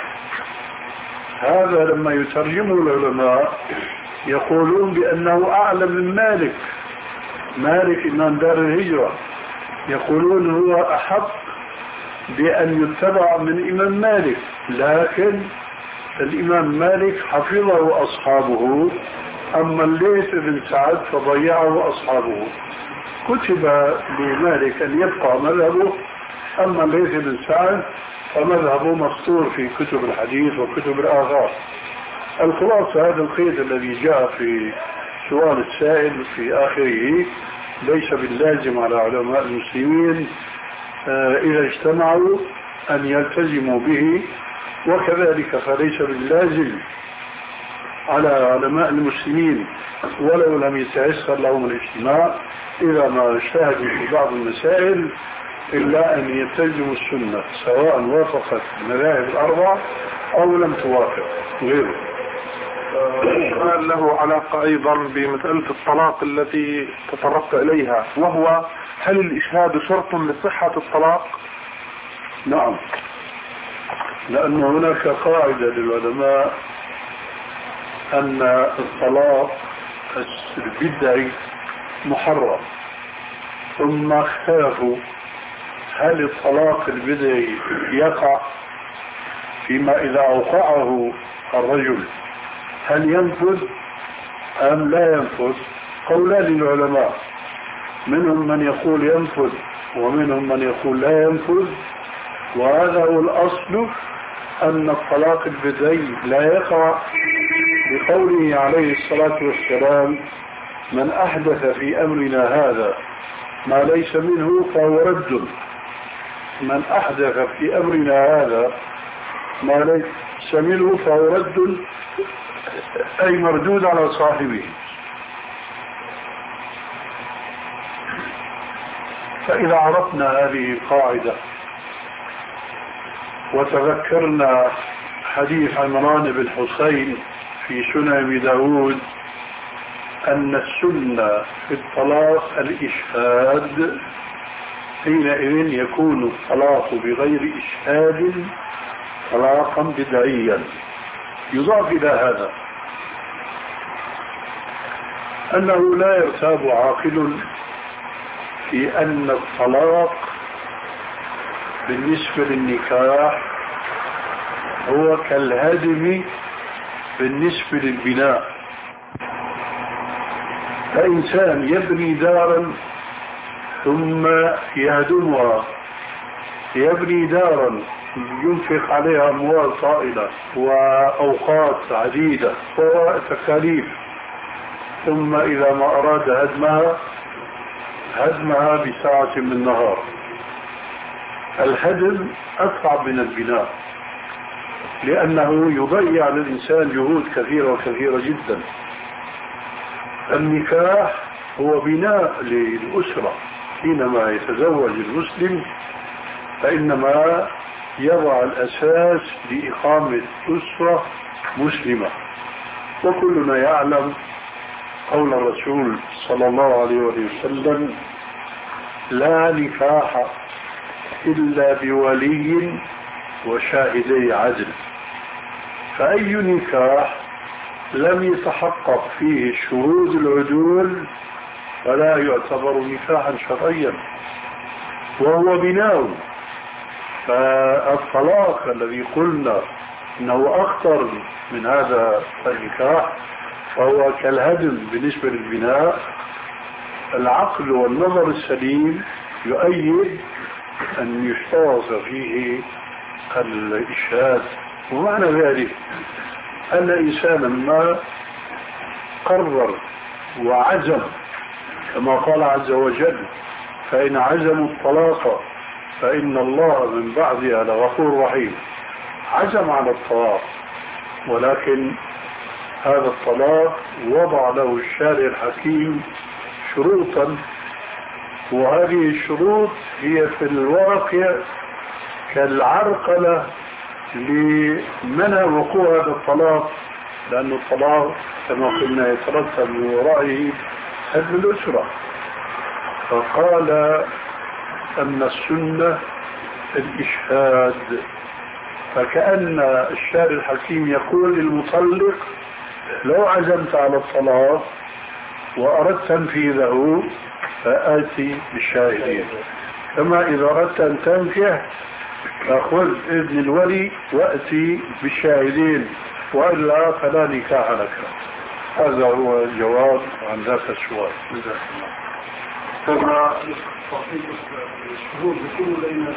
هذا لما يترجمه العلماء يقولون بأنه أعلم من مالك. مالك إمام دار الهجرة يقولون هو أحق بأن يتبع من إمام مالك، لكن الإمام مالك حفظه أصحابه، أما الليث بن سعد فضيعه أصحابه. كتب لمالك أن يبقى مذهبه، أما الليث بن سعد فمذهبه مسطور في كتب الحديث وكتب الآثار. الخلاصة هذا القيد الذي جاء في سؤال السائل في آخره ليس باللازم على علماء المسلمين إذا اجتمعوا أن يلتزموا به، وكذلك فليس باللازم على علماء المسلمين ولو لم يتيسر لهم الاجتماع إذا ما اجتهدوا في بعض المسائل إلا أن يلتزموا السنة سواء وافقت المذاهب الأربع أو لم توافق غيره. سؤال له علاقة أيضا بمسألة الطلاق التي تطرقت إليها، وهو هل الإشهاد شرط لصحة الطلاق؟ نعم، لأن هناك قاعدة للعلماء أن الطلاق البدعي محرم، ثم اختلفوا هل الطلاق البدعي يقع فيما إذا أوقعه الرجل هل ينفذ أم لا ينفذ؟ قولان للعلماء، منهم من يقول ينفذ ومنهم من يقول لا ينفذ، وهذا هو الأصل أن الطلاق البدعي لا يقع بقوله عليه الصلاة والسلام من أحدث في أمرنا هذا ما ليس منه فهو رد. من أحدث في أمرنا هذا ما ليس منه فهو رد، أي مردود على صاحبه. فإذا عرفنا هذه القاعدة وتذكرنا حديث عمران بن حسين في سنن أبي داود أن السنة في الطلاق الإشهاد، حينئذ يكون الطلاق بغير إشهاد طلاقا بدعيا. يضاف إلى هذا أنه لا يرتاب عاقل في أن الطلاق بالنسبة للنكاح هو كالهدم بالنسبة للبناء. فإنسان يبني دارا ثم يهدمها، يبني دارا ينفق عليها أموال طائلة وأوقات عديدة وتكاليف، ثم إذا ما أراد هدمها هدمها بساعة من النهار. الهدم أصعب من البناء لأنه يضيع للإنسان جهود كثيرة وكثيرة جدا. النكاح هو بناء للأسرة، حينما يتزوج المسلم فإنما يضع الأساس لإقامة أسرة مسلمة. وكلنا يعلم قول الرسول صلى الله عليه وسلم لا نكاح إلا بولي وشاهدي عدل. فأي نكاح لم يتحقق فيه شهود العدول فلا يعتبر نكاحا شرعيا وهو بناء. فالطلاق الذي قلنا انه اخطر من هذا النكاح فهو كالهدم بالنسبة للبناء. العقل والنظر السليم يؤيد ان يشترط فيه الإشهاد. ومعنى ذلك أن إنسانا ما قرر وعزم كما قال عز وجل فإن عزموا الطلاق فإن الله من بعدها لغفور رحيم. عزم على الطلاق، ولكن هذا الطلاق وضع له الشارع الحكيم شروطا، وهذه الشروط هي في الواقع كالعرقلة لمنع وقوع هذا الطلاق، لأن الطلاق كما قلنا يترتب من ورائه هدم الأسرة. فقال أن السنة الإشهاد، فكأن الشارع الحكيم يقول للمطلق لو عزمت على الطلاق وأردت تنفيذه فآتي بالشاهدين، كما إذا أردت أن تنكح فخذ إذن الولي وأتي بالشاهدين، وإلا فلا نكاح لك. هذا هو الجواب عن ذاك السؤال. كما الشهود يكون بين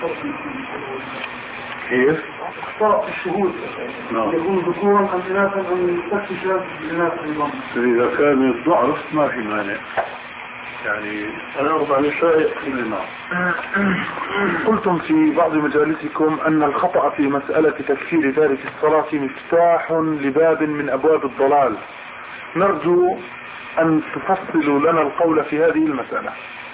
كيف؟ أخطاء الشهود يكون ذكورا أم إناثا أم تكتشف الإناث أيضا؟ إذا كان الضعف ما في مانع، يعني أنا أرضى عن الشيء لنا. قلتم في بعض مجالسكم أن الخطأ في مسألة تكفير تارك الصلاة مفتاح لباب من أبواب الضلال، نرجو أن تفصلوا لنا القول في هذه المسألة.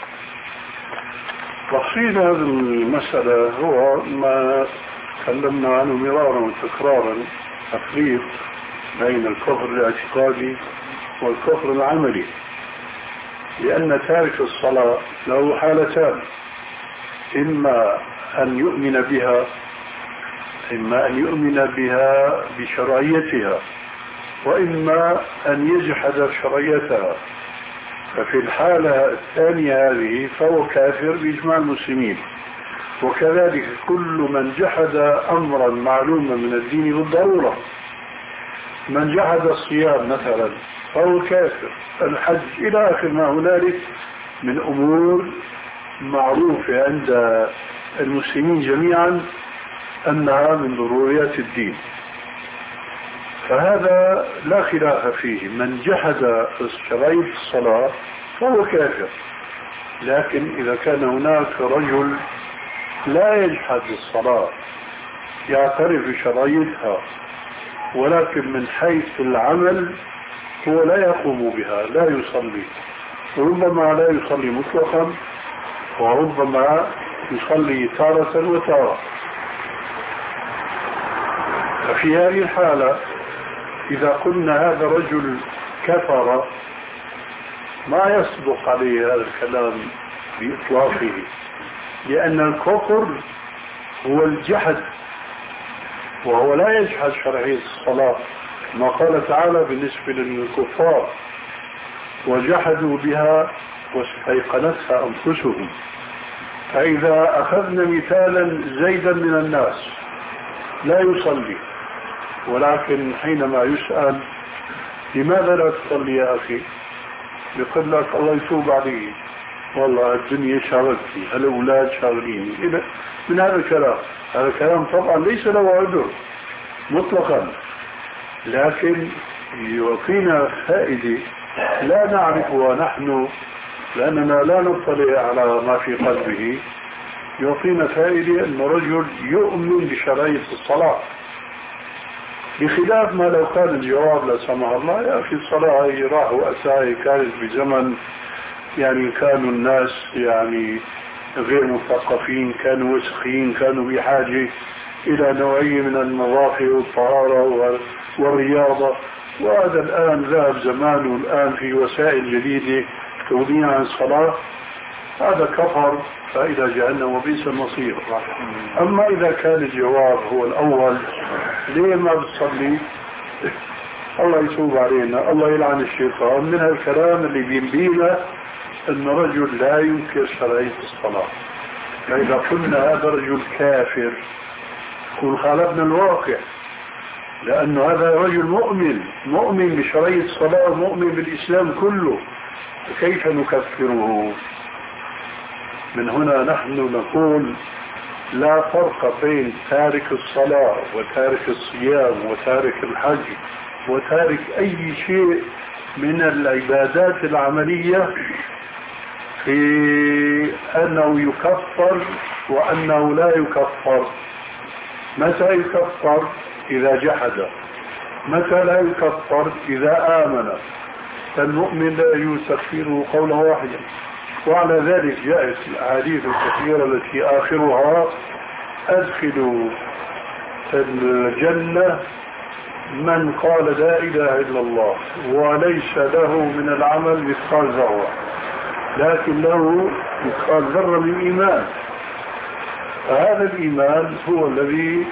تفصيل هذه المسألة هو ما تكلمنا عنه مرارا وتكرارا، تفريق بين الكفر الاعتقادي والكفر العملي، لأن تارك الصلاة له حالتان: إما أن يؤمن بها إما أن يؤمن بها بشرعيتها، وإما أن يجحد شرعيتها. ففي الحالة الثانية هذه فهو كافر بإجماع المسلمين. وكذلك كل من جحد أمرا معلوما من الدين بالضرورة، من جحد الصيام مثلا فهو كافر، الحج إلى آخر ما هنالك من أمور معروفة عند المسلمين جميعا أنها من ضروريات الدين. فهذا لا خلاف فيه، من جحد شرعية الصلاة فهو كافر. لكن إذا كان هناك رجل لا يجحد الصلاة، يعترف بشرعيتها، ولكن من حيث العمل هو لا يقوم بها، لا يصلي، ربما لا يصلي مطلقا، وربما يصلي تارة وتارة. ففي هذه الحالة إذا قلنا هذا رجل كفر ما يصدق عليه هذا الكلام بإطلاقه، لأن الكفر هو الجحد، وهو لا يجحد شرعية الصلاة، ما قال تعالى بالنسبة للكفار: وجحدوا بها واستيقنتها أنفسهم. فإذا أخذنا مثالا زيدا من الناس لا يصلي، ولكن حينما يسأل لماذا لا تصلي يا أخي؟ يقول لك الله يتوب عليه، والله الدنيا شاغلتني، الأولاد شاغليني، من هذا الكلام. هذا الكلام طبعا ليس له عذر مطلقا، لكن يعطينا فائدة لا نعرفها نحن لأننا لا نطلع على ما في قلبه. يعطينا فائدة أن رجل يؤمن بشرعية الصلاة، بخلاف ما لو كان الجواب لا سمح الله يا أخي الصلاة هي راح وأساء، كانت بزمن يعني كانوا الناس يعني غير مثقفين، كانوا وسخين، كانوا بحاجة إلى نوعية من النظافة والطهارة والرياضة، وهذا الآن ذهب زمانه، الآن في وسائل جديدة تغنينا عن الصلاة. هذا كفر فإلى جهنم وبئس المصير. أما إذا كان الجواب هو الأول ليه ما بتصلي؟ الله يتوب علينا، الله يلعن الشيطان، من هالكلام اللي بينبينا أن رجل لا ينكر شرعية الصلاة. فإذا قلنا هذا رجل كافر كل خالفنا الواقع، لأنه هذا رجل مؤمن مؤمن بشرعية الصلاة، مؤمن بالإسلام كله، كيف نكفره؟ من هنا نحن نقول لا فرق بين تارك الصلاة وتارك الصيام وتارك الحج وتارك أي شيء من العبادات العملية في أنه يكفر وأنه لا يكفر. متى يكفر؟ إذا جحد. متى لا يكفر؟ إذا آمن. فالمؤمن لا يجوز تكفيره قولا واحدا. وعلى ذلك جاءت الأحاديث الكثيرة التي آخرها أدخلوا الجنة من قال لا إله إلا الله وليس له من العمل مثقال ذرة، لكن له مثقال ذرة من إيمان. فهذا الإيمان هو الذي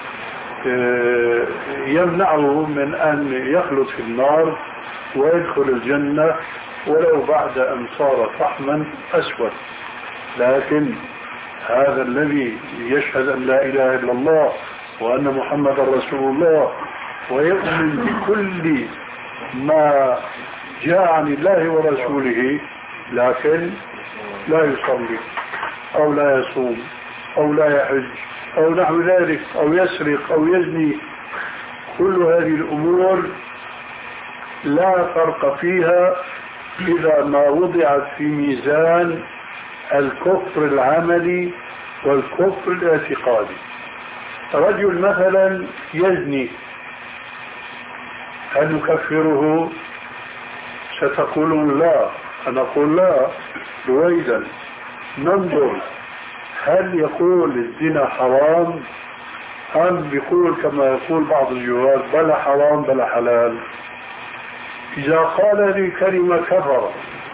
يمنعه من أن يخلد في النار ويدخل الجنة ولو بعد أن صار فحما أسود. لكن هذا الذي يشهد أن لا إله إلا الله وأن محمد رسول الله ويؤمن بكل ما جاء عن الله ورسوله، لكن لا يصلي أو لا يصوم أو لا يحج أو نحو ذلك أو يسرق أو يزني، كل هذه الأمور لا فرق فيها إذا ما وضعت في ميزان الكفر العملي والكفر الاعتقادي. رجل مثلا يزني، هل نكفره؟ ستقولون لا. أنا أقول لا رويدا. ننظر هل يقول الزنا حرام أم بيقول كما يقول بعض الجوار بلا حرام بلا حلال. إذا قال لي كلمة كفر.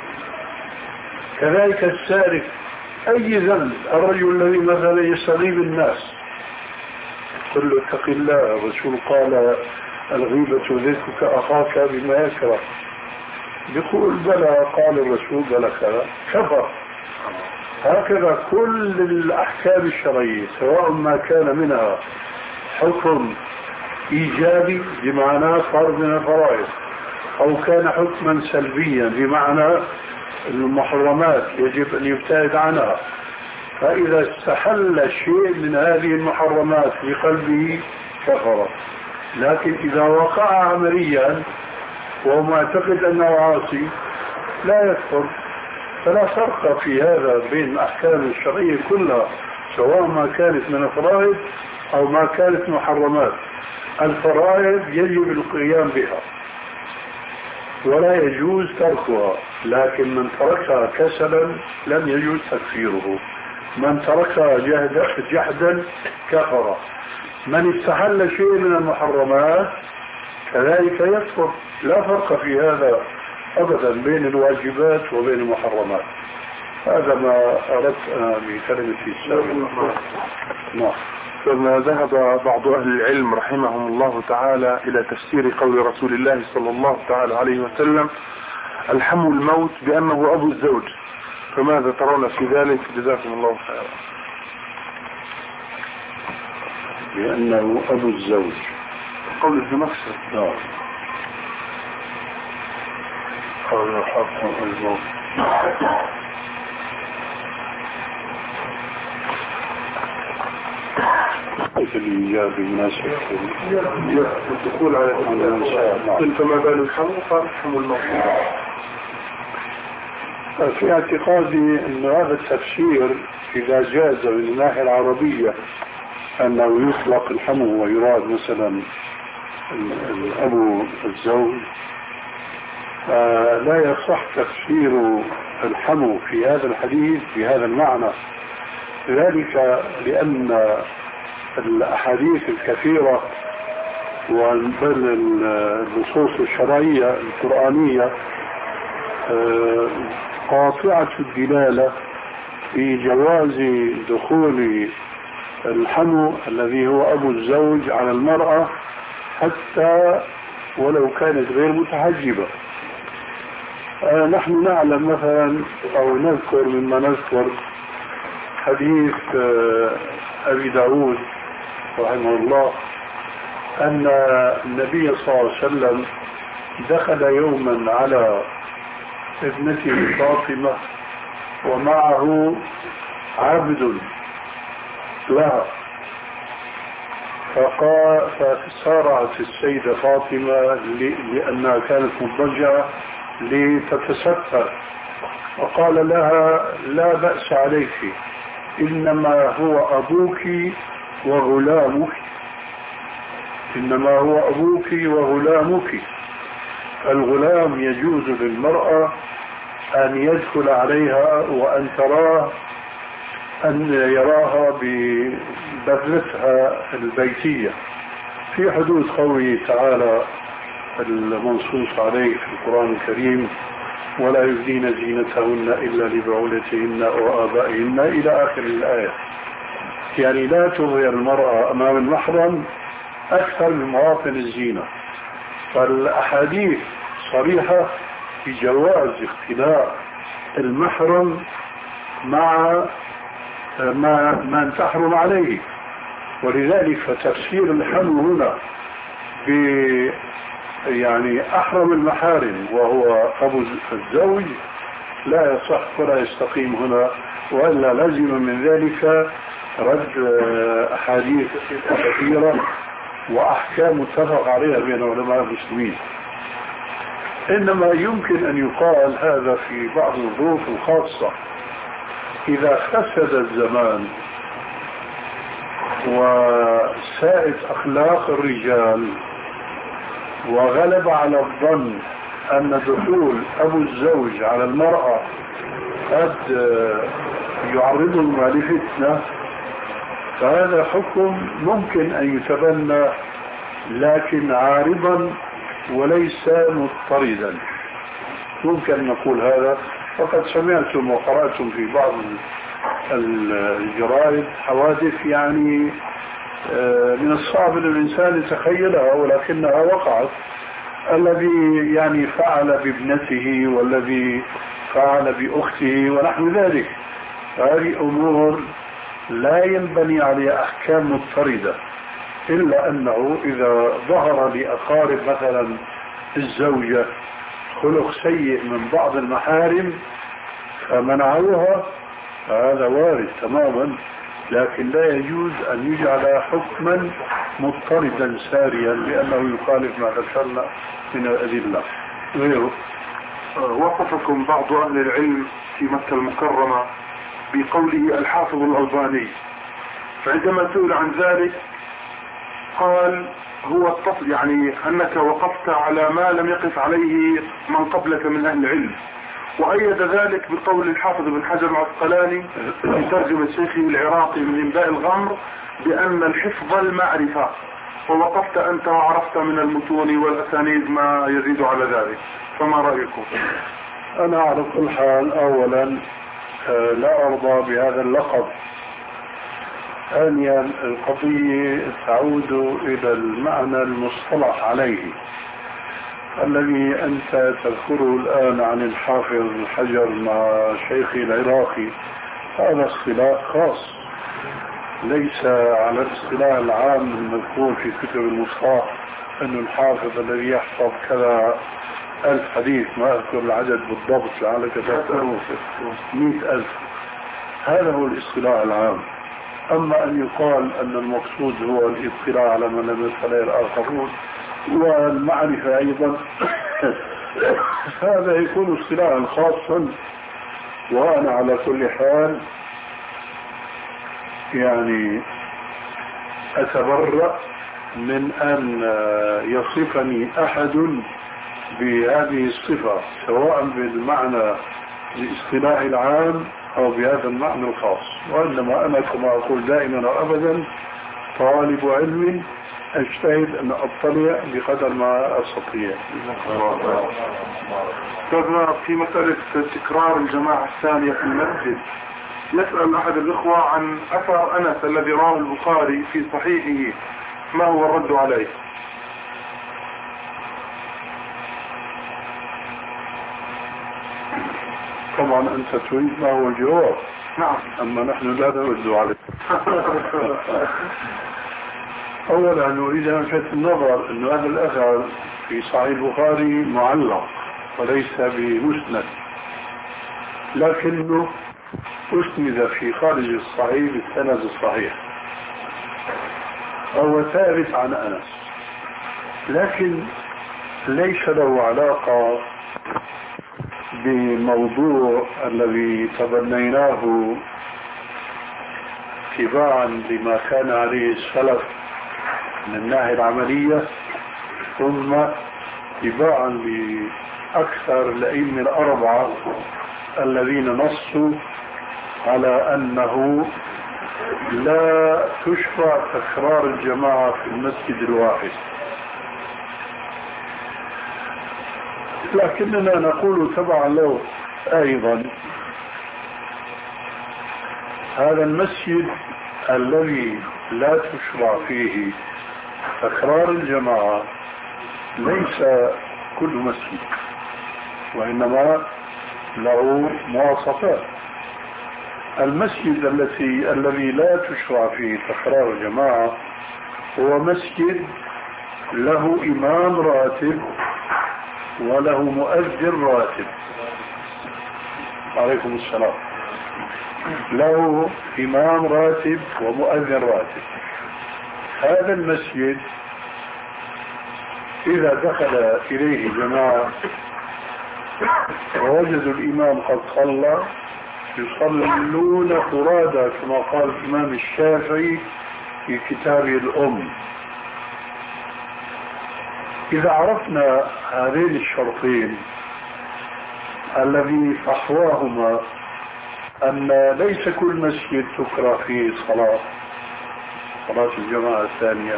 كذلك السارق، أي ذنب. الرجل الذي مثلا يستغيب الناس، قل له اتق الله. الرسول قال الغيبة ذكرك أخاك بما يكره. يقول بلى قال الرسول بلى كذا، كفر. هكذا كل الأحكام الشرعية سواء ما كان منها حكم إيجابي بمعنى فرض من الفرائض أو كان حكما سلبيا بمعنى المحرمات يجب أن يبتعد عنها، فإذا استحل شيء من هذه المحرمات في قلبه كفر. لكن إذا وقع عمليا وهو معتقد أنه عاصي لا يكفر. فلا فرق في هذا بين الأحكام الشرعية كلها سواء ما كانت من الفرائض أو ما كانت محرمات. الفرائض يجب القيام بها ولا يجوز تركها، لكن من تركها كسلا لم يجوز تكفيره. من تركها جهدا, جحدا كفر. من استحل شيء من المحرمات كذلك يكفر. لا فرق في هذا أبدا بين الواجبات وبين المحرمات. هذا ما أردت أنا بكلمتي السابقة. نعم. فما ذهب بعض أهل العلم رحمهم الله تعالى إلى تفسير قول رسول الله صلى الله تعالى عليه وسلم الحم الموت بأنه أبو الزوج، فماذا ترون في ذلك؟ جزاكم الله خيرا. بأنه أبو الزوج قول الزمخشري. نعم. قول الحق الموت. في الإيجاب المناسب الدخول على الإنسان. فما بال الحم قال حم الموت. في اعتقادي أن هذا التفسير إذا جاز من الناحية العربية أنه يطلق الحمو ويراد مثلا الأبو الزوج، لا يصح تفسير الحمو في هذا الحديث بهذا المعنى. ذلك لأن الأحاديث الكثيرة والنصوص الشرعية القرآنية قاطعة الدلالة في جواز دخول الحمو الذي هو أبو الزوج على المرأة حتى ولو كانت غير متحجبة. نحن نعلم مثلا أو نذكر مما نذكر حديث أبي داود رحمه الله أن النبي صلى الله عليه وسلم دخل يوما على ابنته فاطمة ومعه عبد لها، فقال فسارعت السيدة فاطمة لأنها كانت مضجعة لتتستر وقال لها لا بأس عليك، إنما هو أبوك وغلامك، إنما هو أبوك وغلامك. الغلام يجوز للمرأة أن يدخل عليها وأن تراه، أن يراها ببذلتها البيتية في حدود قوله تعالى المنصوص عليه في القرآن الكريم: ولا يبدين زينتهن إلا لبعولتهن وآبائهن إلى آخر الآية. يعني لا تظهر المرأة أمام المحرم أكثر من مواطن الزينة. فالأحاديث صريحة في جواز اختلاء المحرم مع ما من تحرم عليه. ولذلك فتفسير الحمل هنا ب يعني أحرم المحارم وهو أبو الزوج لا يصح ولا يستقيم هنا، وإلا لازم من ذلك رد أحاديث كثيرة وأحكام متفق عليها بين علماء المسلمين. إنما يمكن أن يقال هذا في بعض الظروف الخاصة، إذا فسد الزمان وساءت أخلاق الرجال وغلب على الظن أن دخول أبو الزوج على المرأة قد يعرضهما لفتنة، فهذا حكم ممكن أن يتبنى لكن عارضا وليس مضطردا. ممكن أن نقول هذا. فقد سمعتم وقرأتم في بعض الجرائد حوادث يعني من الصعب أن الإنسان يتخيلها ولكنها وقعت. الذي يعني فعل بابنته والذي فعل بأخته ونحو ذلك. هذه أمور لا ينبني عليها أحكام مضطردة، إلا أنه إذا ظهر لأقارب مثلا الزوجة خلق سيء من بعض المحارم فمنعوها، فهذا وارد تماما، لكن لا يجوز أن يجعل حكما مضطردا ساريا لأنه يخالف ما ذكرنا من الأدلة. غيره وصفكم بعض أهل العلم في مكة المكرمة بقوله الحافظ الألباني، فعندما سئل عن ذلك قال هو التصل، يعني أنك وقفت على ما لم يقف عليه من قبلك من أهل العلم، وأيد ذلك بقول الحافظ بن حجر العسقلاني في ترجمة شيخه العراقي من إنباء الغمر بأن الحفظ المعرفة، ووقفت أنت وعرفت من المتون والأسانيد ما يزيد على ذلك، فما رأيكم؟ أنا على كل حال أولا لا أرضى بهذا اللقب. ثانيا القضية تعود إلى المعنى المصطلح عليه الذي أنت تذكره الآن عن الحافظ حجر مع شيخي العراقي. هذا اصطلاح خاص ليس على الاصطلاح العام المذكور في كتب المصطلح أن الحافظ الذي يحفظ كذا ألف حديث، ما أذكر العدد بالضبط لعلك تذكره مئة ألف. هذا هو الاصطلاح العام. أما أن يقال أن المقصود هو الاطلاع على ما لم يطلع الآخرون والمعرفة أيضا هذا يكون اصطلاحا خاصا. وأنا على كل حال يعني أتبرأ من أن يصفني أحد بهذه الصفة سواء بالمعنى الاصطلاحي العام أو بهذا المعنى الخاص. وإنما أنا كما أقول دائما وأبدا طالب علم أجتهد أن أطلع بقدر ما أستطيع. في مسألة تكرار الجماعة الثانية في المسجد، يسأل أحد الإخوة عن أثر أنس الذي رواه البخاري في صحيحه، ما هو الرد عليه؟ طبعا أنت تريد ما هو الجواب. نعم. أما نحن لا نرد عليه. أولا نريد أن نلفت النظر أن هذا الأثر في صحيح البخاري معلق وليس بمسند، لكنه أسند في خارج الصحيح بالسند الصحيح، هو ثابت عن أنس، لكن ليس له علاقة بموضوع الذي تبنيناه اتباعا لما كان عليه السلف من الناحية العملية، ثم اتباعا لأكثر الأئمة الأربعة الذين نصوا على أنه لا تشرع تكرار الجماعة في المسجد الواحد. لكننا نقول تبعا له أيضا هذا المسجد الذي لا تشرع فيه تكرار الجماعة ليس كل مسجد، وإنما له مواصفات. المسجد التي الذي لا تشرع فيه تكرار الجماعة هو مسجد له إمام راتب وله مؤذن راتب. عليكم السلام. له إمام راتب ومؤذن راتب. هذا المسجد إذا دخل إليه جماعة ووجدوا الإمام قد صلى يصلون فرادى كما قال الإمام الشافعي في كتابه الأم. إذا عرفنا هذين الشرطين الذي فحواهما أن ليس كل مسجد تكره فيه صلاة صلاة الجماعة الثانية،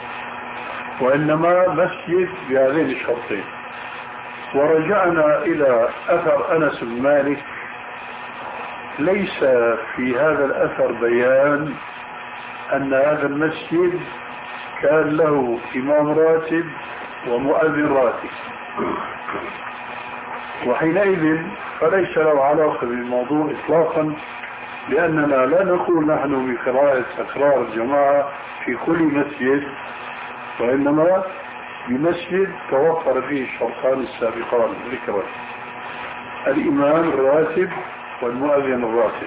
وإنما مسجد بهذين الشرطين، ورجعنا إلى أثر أنس بن مالك، ليس في هذا الأثر بيان أن هذا المسجد كان له إمام راتب ومؤذن راتب، وحينئذ فليس له علاقة بالموضوع إطلاقا، لأننا لا نقول نحن بقراءة تكرار الجماعة في كل مسجد، وإنما بمسجد توفر فيه الشرطان السابقان ذكرا، الإمام الراتب والمؤذن الراتب.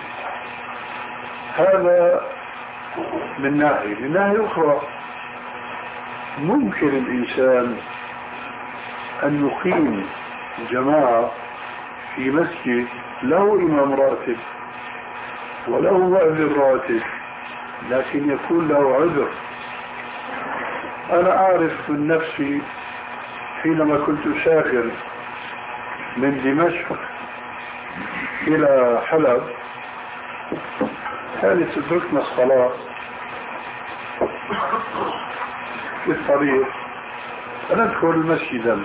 هذا من ناحية. من ناحية أخرى ممكن الإنسان أن يقيم جماعة في مسجد له إمام راتب وله مؤذن راتب، لكن يكون له عذر. أنا أعرف من نفسي حينما كنت أسافر من دمشق إلى حلب كانت تدركنا الصلاة في الطريق، فندخل مسجدا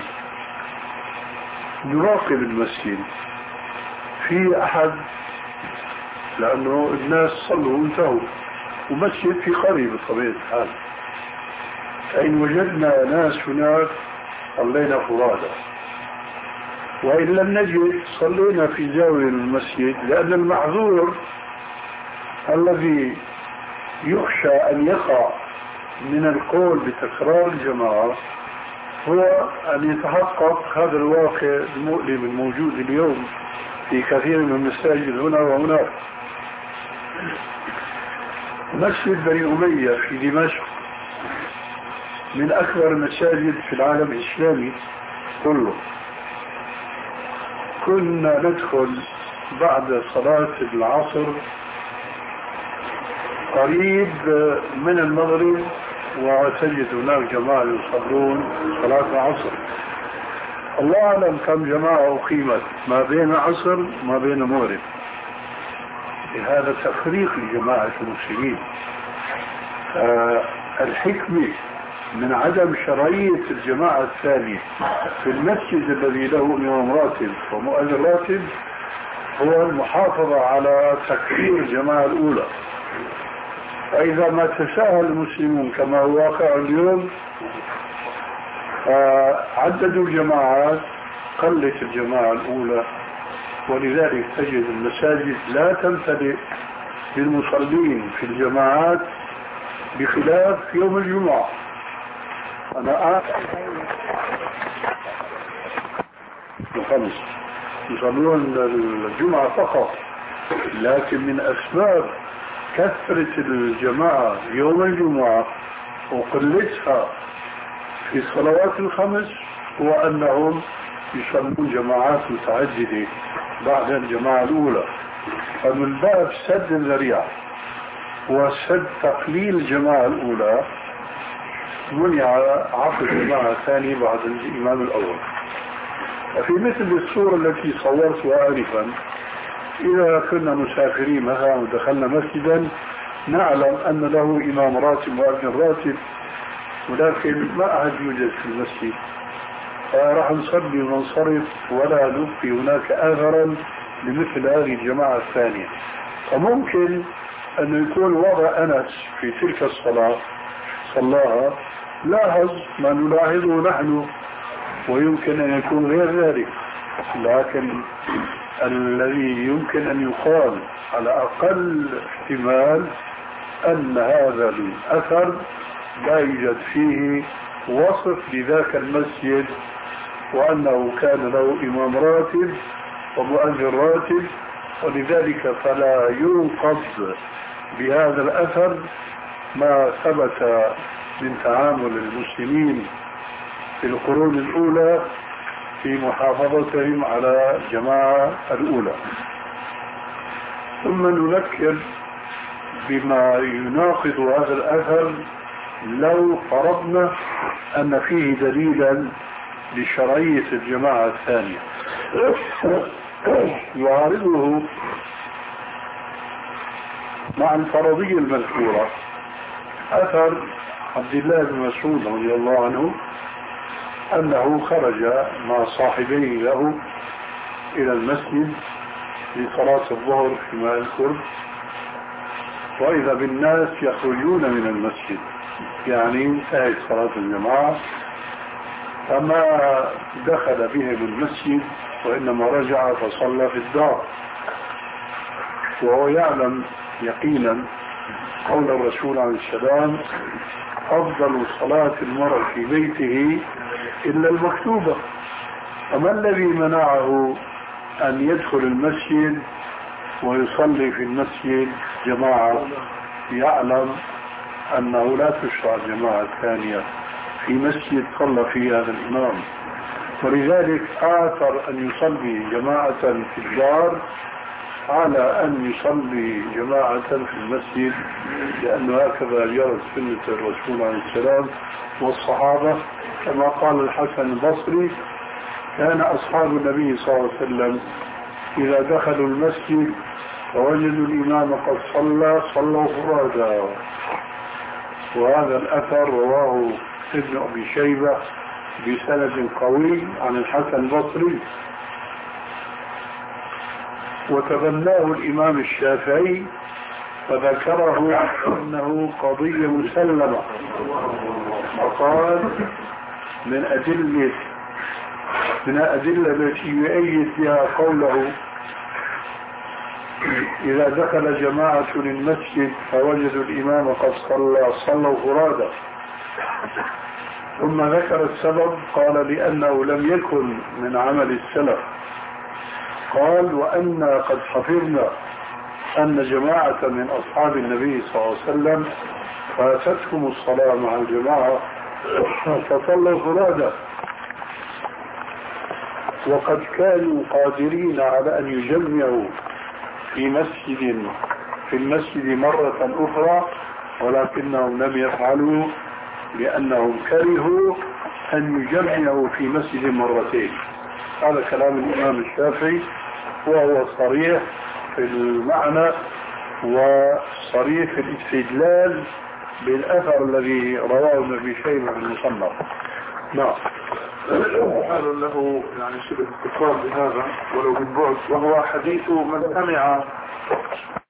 نراقب المسجد، في أحد لأنه الناس صلوا وانتهوا ومسجد في قرية بطبيعة الحال، فإن وجدنا ناس هناك صلينا فرادى، وإن لم نجد صلينا في زاوية المسجد، لأن المعذور الذي يخشى أن يقع من القول بتكرار الجماعة هو أن يتحقق هذا الواقع المؤلم الموجود اليوم في كثير من المساجد هنا وهناك. مسجد بني أمية في دمشق من أكبر المساجد في العالم الإسلامي كله. كنا ندخل بعد صلاة العصر قريب من المغرب وتجد هناك جماعة يصلون صلاة العصر. الله أعلم كم جماعة أقيمت ما بين عصر وما بين مغرب. هذا تفريق لجماعة المسلمين. آه الحكمة من عدم شرعية الجماعة الثانية في المسجد الذي له إمام راتب ومؤذن راتب هو المحافظة على تكفير الجماعة الأولى. فإذا ما تساهل المسلمون كما هو واقع اليوم عددوا الجماعات قلت الجماعة الأولى، ولذلك تجد المساجد لا تمتلئ بالمصلين في الجماعات بخلاف يوم الجمعة. أنا أعرف الخمس يصلون الجمعة فقط، لكن من أسباب كثرة الجماعة يوم الجمعة وقلتها في الصلوات الخمس هو أنهم يصلون جماعات متعددة بعد الجماعة الأولى. فمن باب سد الذريعة وسد تقليل الجماعة الأولى منع عقد الجماعة الثانية بعد الإمام الأول. في مثل الصورة التي صورتها آنفا، إذا كنا مسافرين مثلا ودخلنا مسجدا نعلم أن له إمام راتب وابن راتب، ولكن ما أحد يوجد في المسجد، فراح نصلي وننصرف ولا نبقي هناك أثرا لمثل هذه الجماعة الثانية. فممكن أن يكون وضع أنس في تلك الصلاة صلاها لاحظ ما نلاحظه نحن، ويمكن أن يكون غير ذلك، لكن الذي يمكن أن يقال على أقل احتمال أن هذا الأثر لا يوجد فيه وصف لذاك المسجد، وأنه كان له إمام راتب ومؤذن راتب، ولذلك فلا ينقض بهذا الأثر ما ثبت من تعامل المسلمين في القرون الأولى في محافظتهم على الجماعة الأولى. ثم نذكر بما يناقض هذا الأثر لو فرضنا أن فيه دليلا لشرعية الجماعة الثانية. يعارضه مع الفرضية المذكورة أثر عبد الله بن مسعود رضي الله عنه أنه خرج مع صاحبيه له إلى المسجد لصلاة الظهر في ماء الكرد، وإذا بالناس يخرجون من المسجد، يعني انتهت صلاة الجماعة، فما دخل بهم المسجد وإنما رجع فصلى في الدار، وهو يعلم يقينا قول الرسول عليه السلام: أفضل صلاة المرء في بيته إلا المكتوبة. فما الذي منعه أن يدخل المسجد ويصلي في المسجد جماعة يعلم أنه لا تشرع جماعة ثانية في مسجد صلى فيه هذا الإمام؟ ولذلك آثر أن يصلي جماعة في الدار على أن يصلي جماعة في المسجد، لأنه هكذا جرت سنة الرسول عليه السلام والصحابة. كما قال الحسن البصري: كان أصحاب النبي صلى الله عليه وسلم إذا دخلوا المسجد فوجدوا الإمام قد صلى صلوا فرادا. وهذا الأثر رواه ابن أبي شيبة بسند قوي عن الحسن البصري، وتبناه الإمام الشافعي فذكره أنه قضية مسلمة، وقال من أدلة من الأدلة التي يؤيد بها قوله: إذا دخل جماعة للمسجد فوجدوا الإمام قد صلى صلوا فرادا. ثم ذكر السبب، قال: لأنه لم يكن من عمل السلف. قال: وأنا قد حفظنا أن جماعة من أصحاب النبي صلى الله عليه وسلم فاتتهم الصلاة مع الجماعة فصلوا فرادا، وقد كانوا قادرين على أن يجمعوا في مسجد في المسجد مرة أخرى، ولكنهم لم يفعلوا لأنهم كرهوا أن يجمعوا في مسجد مرتين. هذا كلام الإمام الشافعي، وهو صريح في المعنى وصريح في الاستدلال بالأثر الذي رواه ابن أبي شيبة في المصنف. نعم. هذا له يعني شبه اتصال بهذا ولو بالبعد، وهو حديث من سمع